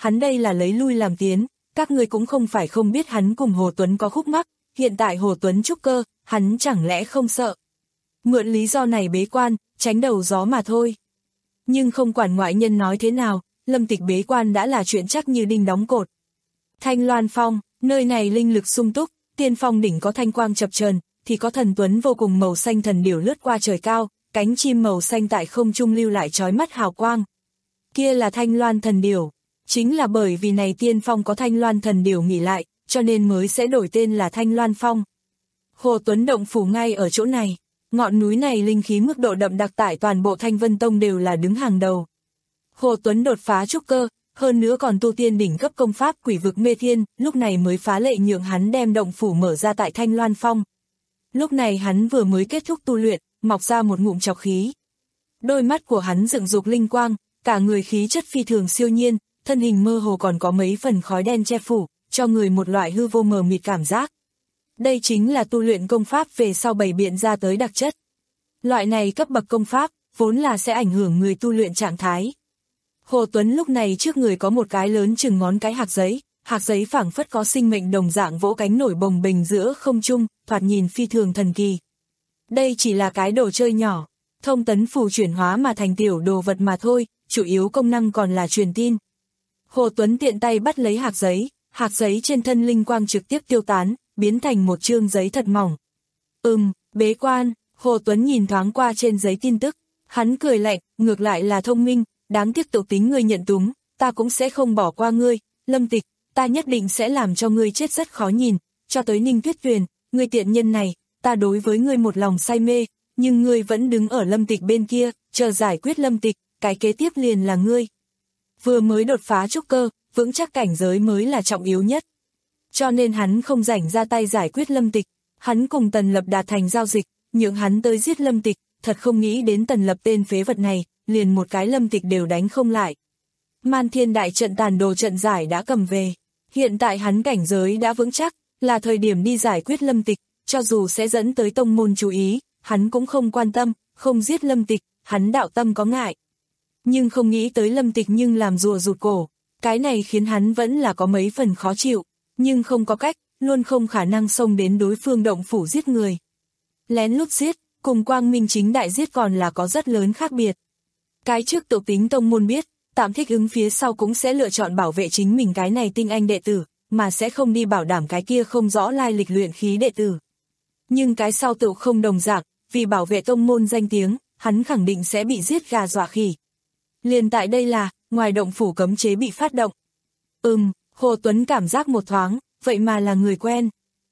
hắn đây là lấy lui làm tiến, các ngươi cũng không phải không biết hắn cùng Hồ Tuấn có khúc mắc, hiện tại Hồ Tuấn trúc cơ, hắn chẳng lẽ không sợ. Mượn lý do này bế quan, tránh đầu gió mà thôi. Nhưng không quản ngoại nhân nói thế nào, Lâm Tịch bế quan đã là chuyện chắc như đinh đóng cột. Thanh Loan Phong, nơi này linh lực sung túc, tiên phong đỉnh có thanh quang chập chờn, thì có thần tuấn vô cùng màu xanh thần điểu lướt qua trời cao, cánh chim màu xanh tại không trung lưu lại chói mắt hào quang. Kia là Thanh Loan thần điểu, chính là bởi vì này tiên phong có Thanh Loan thần điểu nghỉ lại, cho nên mới sẽ đổi tên là Thanh Loan Phong. Hồ Tuấn động phủ ngay ở chỗ này, ngọn núi này linh khí mức độ đậm đặc tại toàn bộ Thanh Vân Tông đều là đứng hàng đầu. Hồ Tuấn đột phá trúc cơ, hơn nữa còn tu tiên đỉnh cấp công pháp Quỷ Vực Mê Thiên, lúc này mới phá lệ nhượng hắn đem động phủ mở ra tại Thanh Loan Phong. Lúc này hắn vừa mới kết thúc tu luyện, mọc ra một ngụm trọc khí. Đôi mắt của hắn dựng dục linh quang, cả người khí chất phi thường siêu nhiên, thân hình mơ hồ còn có mấy phần khói đen che phủ, cho người một loại hư vô mờ mịt cảm giác. Đây chính là tu luyện công pháp về sau bày biện ra tới đặc chất. Loại này cấp bậc công pháp, vốn là sẽ ảnh hưởng người tu luyện trạng thái. Hồ Tuấn lúc này trước người có một cái lớn chừng ngón cái hạt giấy, hạt giấy phảng phất có sinh mệnh đồng dạng vỗ cánh nổi bồng bềnh giữa không trung, thoạt nhìn phi thường thần kỳ. Đây chỉ là cái đồ chơi nhỏ, thông tấn phù chuyển hóa mà thành tiểu đồ vật mà thôi, chủ yếu công năng còn là truyền tin. Hồ Tuấn tiện tay bắt lấy hạt giấy, hạt giấy trên thân linh quang trực tiếp tiêu tán, biến thành một chương giấy thật mỏng. Ừm, bế quan, Hồ Tuấn nhìn thoáng qua trên giấy tin tức, hắn cười lạnh, ngược lại là thông minh, đáng tiếc tục tính ngươi nhận túng, ta cũng sẽ không bỏ qua ngươi, Lâm Tịch, ta nhất định sẽ làm cho ngươi chết rất khó nhìn, cho tới Ninh Tuyết Tuyền, ngươi tiện nhân này, ta đối với ngươi một lòng say mê, nhưng ngươi vẫn đứng ở Lâm Tịch bên kia, chờ giải quyết Lâm Tịch, cái kế tiếp liền là ngươi. Vừa mới đột phá trúc cơ, vững chắc cảnh giới mới là trọng yếu nhất. Cho nên hắn không rảnh ra tay giải quyết Lâm Tịch, hắn cùng Tần Lập đạt thành giao dịch, nhượng hắn tới giết Lâm Tịch, thật không nghĩ đến Tần Lập tên phế vật này, liền một cái Lâm Tịch đều đánh không lại. Man Thiên đại trận tàn đồ trận giải đã cầm về, hiện tại hắn cảnh giới đã vững chắc, là thời điểm đi giải quyết Lâm Tịch, cho dù sẽ dẫn tới tông môn chú ý, hắn cũng không quan tâm, không giết Lâm Tịch, hắn đạo tâm có ngại. Nhưng không nghĩ tới Lâm Tịch nhưng làm rùa rụt cổ, cái này khiến hắn vẫn là có mấy phần khó chịu, nhưng không có cách, luôn không khả năng xông đến đối phương động phủ giết người. Lén lút giết, cùng quang minh chính đại giết còn là có rất lớn khác biệt. Cái trước tự tính tông môn biết, tạm thích ứng phía sau cũng sẽ lựa chọn bảo vệ chính mình cái này tinh anh đệ tử, mà sẽ không đi bảo đảm cái kia không rõ lai lịch luyện khí đệ tử. Nhưng cái sau tự không đồng dạng, vì bảo vệ tông môn danh tiếng, hắn khẳng định sẽ bị giết gà dọa khỉ. Liền tại đây là, ngoài động phủ cấm chế bị phát động. Ừm, Hồ Tuấn cảm giác một thoáng, vậy mà là người quen.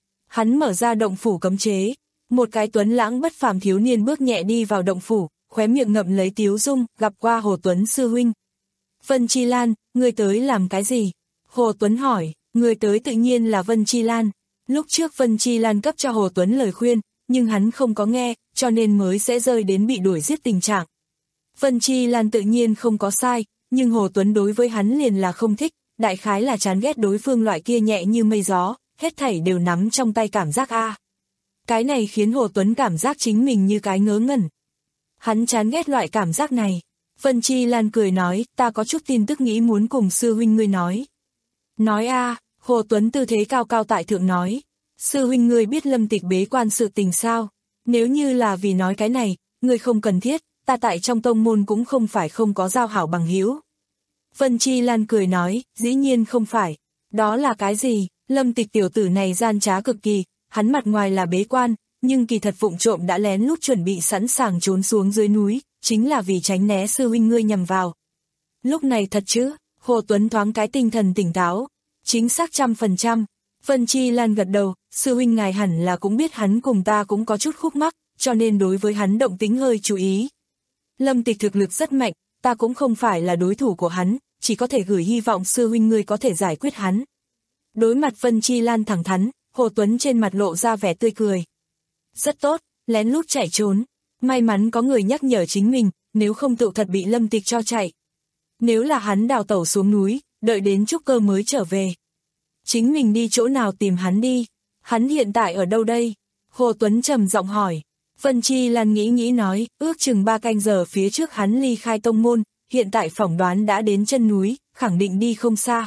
Hắn mở ra động phủ cấm chế, một cái tuấn lãng bất phàm thiếu niên bước nhẹ đi vào động phủ, khóe miệng ngậm lấy tiếu dung, gặp qua Hồ Tuấn sư huynh. Vân Chi Lan, người tới làm cái gì? Hồ Tuấn hỏi, người tới tự nhiên là Vân Chi Lan. Lúc trước Vân Chi Lan cấp cho Hồ Tuấn lời khuyên, nhưng hắn không có nghe, cho nên mới sẽ rơi đến bị đuổi giết tình trạng. Vân Chi Lan tự nhiên không có sai, nhưng Hồ Tuấn đối với hắn liền là không thích, đại khái là chán ghét đối phương loại kia nhẹ như mây gió, hết thảy đều nắm trong tay cảm giác a. Cái này khiến Hồ Tuấn cảm giác chính mình như cái ngớ ngẩn. Hắn chán ghét loại cảm giác này. Vân Chi Lan cười nói, ta có chút tin tức nghĩ muốn cùng sư huynh ngươi nói. Nói a, Hồ Tuấn tư thế cao cao tại thượng nói. Sư huynh ngươi biết Lâm Tịch bế quan sự tình sao? Nếu như là vì nói cái này, ngươi không cần thiết, ta tại trong tông môn cũng không phải không có giao hảo bằng hữu. Vân Chi Lan cười nói, dĩ nhiên không phải. Đó là cái gì? Lâm Tịch tiểu tử này gian trá cực kỳ, hắn mặt ngoài là bế quan, nhưng kỳ thật vụng trộm đã lén lút chuẩn bị sẵn sàng trốn xuống dưới núi, chính là vì tránh né sư huynh ngươi nhằm vào. Lúc này thật chứ? Hồ Tuấn thoáng cái tinh thần tỉnh táo. Chính xác trăm phần trăm. Vân Chi Lan gật đầu, sư huynh ngài hẳn là cũng biết hắn cùng ta cũng có chút khúc mắc, cho nên đối với hắn động tính hơi chú ý. Lâm Tịch thực lực rất mạnh, ta cũng không phải là đối thủ của hắn, chỉ có thể gửi hy vọng sư huynh ngươi có thể giải quyết hắn. Đối mặt Vân Chi Lan thẳng thắn, Hồ Tuấn trên mặt lộ ra vẻ tươi cười. Rất tốt, lén lút chạy trốn. May mắn có người nhắc nhở chính mình, nếu không tự thật bị Lâm Tịch cho chạy. Nếu là hắn đào tẩu xuống núi, đợi đến trúc cơ mới trở về. Chính mình đi chỗ nào tìm hắn đi? Hắn hiện tại ở đâu đây? Hồ Tuấn trầm giọng hỏi. Vân Chi Lan nghĩ nghĩ nói, ước chừng ba canh giờ phía trước hắn ly khai tông môn, hiện tại phỏng đoán đã đến chân núi, khẳng định đi không xa.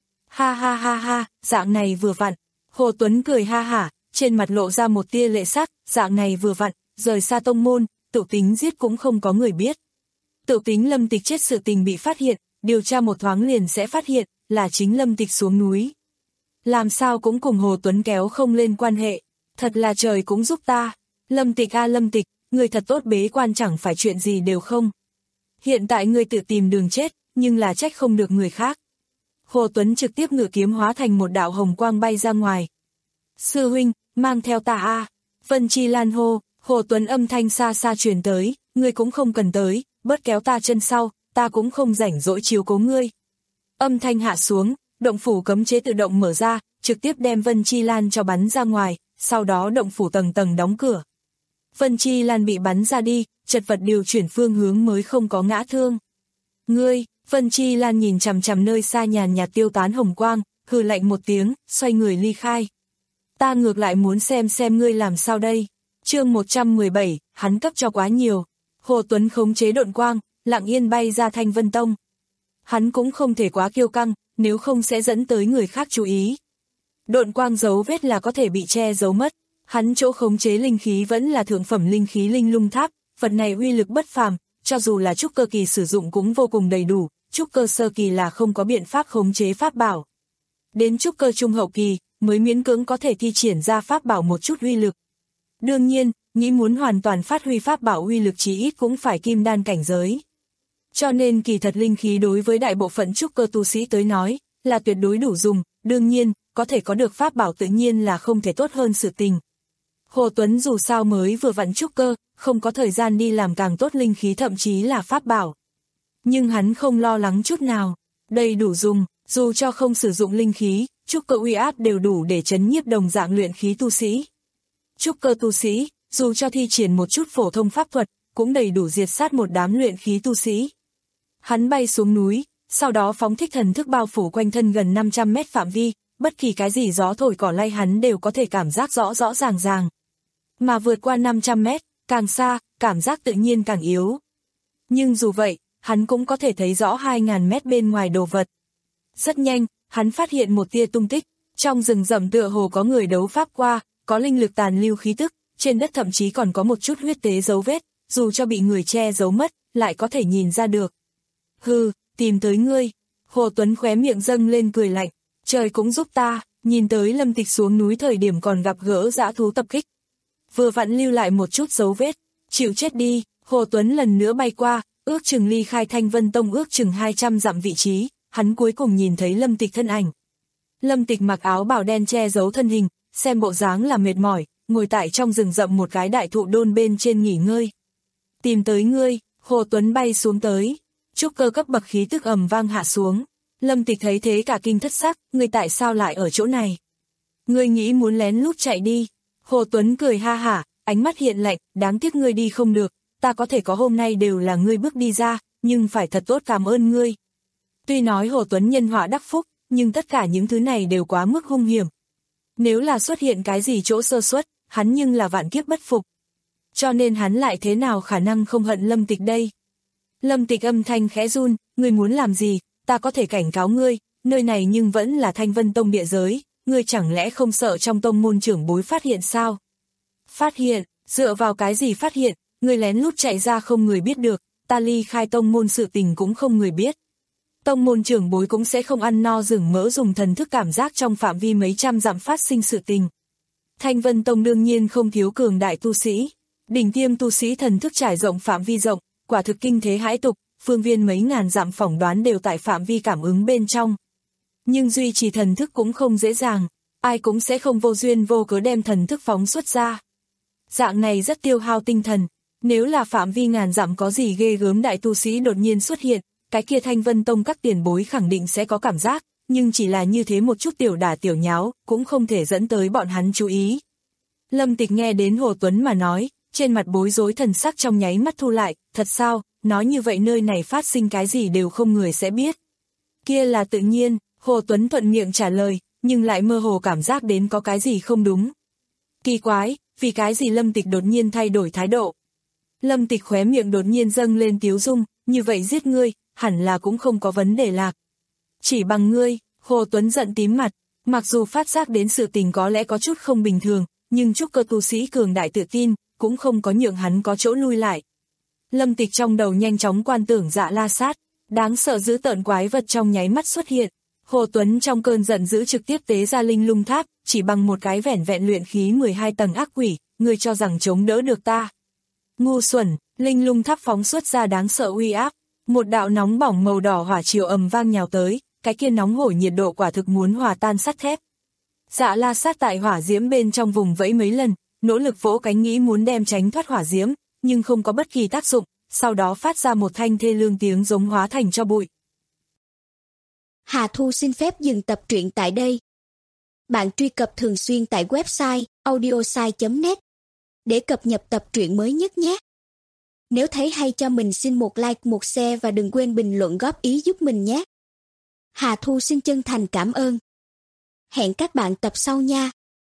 Ha ha ha ha, dạng này vừa vặn. Hồ Tuấn cười ha hả, trên mặt lộ ra một tia lệ sắc, dạng này vừa vặn, rời xa tông môn, tự tính giết cũng không có người biết. Tự tính Lâm Tịch chết sự tình bị phát hiện, điều tra một thoáng liền sẽ phát hiện, là chính Lâm Tịch xuống núi. Làm sao cũng cùng Hồ Tuấn kéo không lên quan hệ, thật là trời cũng giúp ta. Lâm Tịch a Lâm Tịch, người thật tốt bế quan chẳng phải chuyện gì đều không. Hiện tại người tự tìm đường chết, nhưng là trách không được người khác. Hồ Tuấn trực tiếp ngự kiếm hóa thành một đạo hồng quang bay ra ngoài. Sư huynh, mang theo ta a. Vân Chi Lan hô, Hồ Tuấn âm thanh xa xa truyền tới, ngươi cũng không cần tới, bớt kéo ta chân sau, ta cũng không rảnh rỗi chiếu cố ngươi. Âm thanh hạ xuống, động phủ cấm chế tự động mở ra, trực tiếp đem Vân Chi Lan cho bắn ra ngoài, sau đó động phủ tầng tầng đóng cửa. Vân Chi Lan bị bắn ra đi, chật vật điều chuyển phương hướng mới không có ngã thương. Ngươi, Vân Chi Lan nhìn chằm chằm nơi xa nhàn nhạt tiêu tán hồng quang, hừ lạnh một tiếng, xoay người ly khai. Ta ngược lại muốn xem xem ngươi làm sao đây. Chương một trăm mười bảy, hắn cấp cho quá nhiều. Hồ Tuấn khống chế độn quang, lặng yên bay ra Thanh Vân Tông. Hắn cũng không thể quá kiêu căng, nếu không sẽ dẫn tới người khác chú ý. Độn quang dấu vết là có thể bị che giấu mất. Hắn chỗ khống chế linh khí vẫn là thượng phẩm linh khí linh lung tháp, vật này uy lực bất phàm, cho dù là trúc cơ kỳ sử dụng cũng vô cùng đầy đủ, trúc cơ sơ kỳ là không có biện pháp khống chế pháp bảo. Đến trúc cơ trung hậu kỳ, mới miễn cưỡng có thể thi triển ra pháp bảo một chút uy lực. Đương nhiên, nghĩ muốn hoàn toàn phát huy pháp bảo uy lực chí ít cũng phải kim đan cảnh giới. Cho nên kỳ thật linh khí đối với đại bộ phận trúc cơ tu sĩ tới nói, là tuyệt đối đủ dùng, đương nhiên, có thể có được pháp bảo tự nhiên là không thể tốt hơn sự tình. Hồ Tuấn dù sao mới vừa vặn trúc cơ, không có thời gian đi làm càng tốt linh khí thậm chí là pháp bảo. Nhưng hắn không lo lắng chút nào, đầy đủ dùng, dù cho không sử dụng linh khí, trúc cơ uy áp đều đủ để chấn nhiếp đồng dạng luyện khí tu sĩ. Trúc cơ tu sĩ, dù cho thi triển một chút phổ thông pháp thuật, cũng đầy đủ diệt sát một đám luyện khí tu sĩ. Hắn bay xuống núi, sau đó phóng thích thần thức bao phủ quanh thân gần năm trăm mét phạm vi, bất kỳ cái gì gió thổi cỏ lay hắn đều có thể cảm giác rõ rõ ràng ràng. Mà vượt qua năm trăm mét, càng xa, cảm giác tự nhiên càng yếu. Nhưng dù vậy, hắn cũng có thể thấy rõ hai nghìn mét bên ngoài đồ vật. Rất nhanh, hắn phát hiện một tia tung tích, trong rừng rậm tựa hồ có người đấu pháp qua, có linh lực tàn lưu khí tức, trên đất thậm chí còn có một chút huyết tế dấu vết, dù cho bị người che giấu mất, lại có thể nhìn ra được. Hừ, tìm tới ngươi. Hồ Tuấn khóe miệng dâng lên cười lạnh, trời cũng giúp ta, nhìn tới Lâm Tịch xuống núi thời điểm còn gặp gỡ dã thú tập kích. Vừa vặn lưu lại một chút dấu vết, chịu chết đi. Hồ Tuấn lần nữa bay qua, ước chừng ly khai Thanh Vân Tông ước chừng hai trăm dặm vị trí, hắn cuối cùng nhìn thấy Lâm Tịch thân ảnh. Lâm Tịch mặc áo bào đen che giấu thân hình, xem bộ dáng là mệt mỏi, ngồi tại trong rừng rậm một cái đại thụ đôn bên trên nghỉ ngơi. Tìm tới ngươi. Hồ Tuấn bay xuống tới, trúc cơ cấp bậc khí tức ầm vang hạ xuống. Lâm Tịch thấy thế cả kinh thất sắc, ngươi tại sao lại ở chỗ này? Ngươi nghĩ muốn lén lút chạy đi? Hồ Tuấn cười ha hả, ánh mắt hiện lạnh, đáng tiếc ngươi đi không được, ta có thể có hôm nay đều là ngươi bước đi ra, nhưng phải thật tốt cảm ơn ngươi. Tuy nói Hồ Tuấn nhân họa đắc phúc, nhưng tất cả những thứ này đều quá mức hung hiểm. Nếu là xuất hiện cái gì chỗ sơ suất, hắn nhưng là vạn kiếp bất phục. Cho nên hắn lại thế nào khả năng không hận Lâm Tịch đây? Lâm Tịch âm thanh khẽ run, ngươi muốn làm gì, ta có thể cảnh cáo ngươi, nơi này nhưng vẫn là Thanh Vân Tông địa giới, ngươi chẳng lẽ không sợ trong tông môn trưởng bối phát hiện sao? Phát hiện, dựa vào cái gì phát hiện, ngươi lén lút chạy ra không người biết được, ta ly khai tông môn sự tình cũng không người biết. Tông môn trưởng bối cũng sẽ không ăn no rừng mỡ dùng thần thức cảm giác trong phạm vi mấy trăm dặm phát sinh sự tình. Thanh Vân Tông đương nhiên không thiếu cường đại tu sĩ, đỉnh tiêm tu sĩ thần thức trải rộng phạm vi rộng, quả thực kinh thế hãi tục, phương viên mấy ngàn dặm phỏng đoán đều tại phạm vi cảm ứng bên trong. Nhưng duy trì thần thức cũng không dễ dàng, ai cũng sẽ không vô duyên vô cớ đem thần thức phóng xuất ra. Dạng này rất tiêu hao tinh thần, nếu là phạm vi ngàn dặm có gì ghê gớm đại tu sĩ đột nhiên xuất hiện, cái kia Thanh Vân Tông các tiền bối khẳng định sẽ có cảm giác, nhưng chỉ là như thế một chút tiểu đả tiểu nháo, cũng không thể dẫn tới bọn hắn chú ý. Lâm Tịch nghe đến Hồ Tuấn mà nói, trên mặt bối rối thần sắc trong nháy mắt thu lại, thật sao, nói như vậy nơi này phát sinh cái gì đều không người sẽ biết. Kia là tự nhiên, Hồ Tuấn thuận miệng trả lời, nhưng lại mơ hồ cảm giác đến có cái gì không đúng. Kỳ quái, vì cái gì Lâm Tịch đột nhiên thay đổi thái độ. Lâm Tịch khóe miệng đột nhiên dâng lên tiếu dung, như vậy giết ngươi, hẳn là cũng không có vấn đề lạc. Chỉ bằng ngươi, Hồ Tuấn giận tím mặt, mặc dù phát giác đến sự tình có lẽ có chút không bình thường, nhưng trúc cơ tu sĩ cường đại tự tin, cũng không có nhượng hắn có chỗ lui lại. Lâm Tịch trong đầu nhanh chóng quan tưởng Dạ La Sát, đáng sợ dữ tợn quái vật trong nháy mắt xuất hiện. Hồ Tuấn trong cơn giận dữ trực tiếp tế ra linh lung tháp, chỉ bằng một cái vẻn vẹn luyện khí mười hai tầng ác quỷ, ngươi cho rằng chống đỡ được ta. Ngu xuẩn, linh lung tháp phóng xuất ra đáng sợ uy áp, một đạo nóng bỏng màu đỏ hỏa triều ầm vang nhào tới, cái kia nóng hổi nhiệt độ quả thực muốn hòa tan sắt thép. Dạ La Sát tại hỏa diễm bên trong vùng vẫy mấy lần, nỗ lực vỗ cánh nghĩ muốn đem tránh thoát hỏa diễm, nhưng không có bất kỳ tác dụng, sau đó phát ra một thanh thê lương tiếng giống hóa thành cho bụi. Hà Thu xin phép dừng tập truyện tại đây. Bạn truy cập thường xuyên tại website audiosai chấm net để cập nhật tập truyện mới nhất nhé. Nếu thấy hay cho mình xin một like, một share và đừng quên bình luận góp ý giúp mình nhé. Hà Thu xin chân thành cảm ơn. Hẹn các bạn tập sau nha.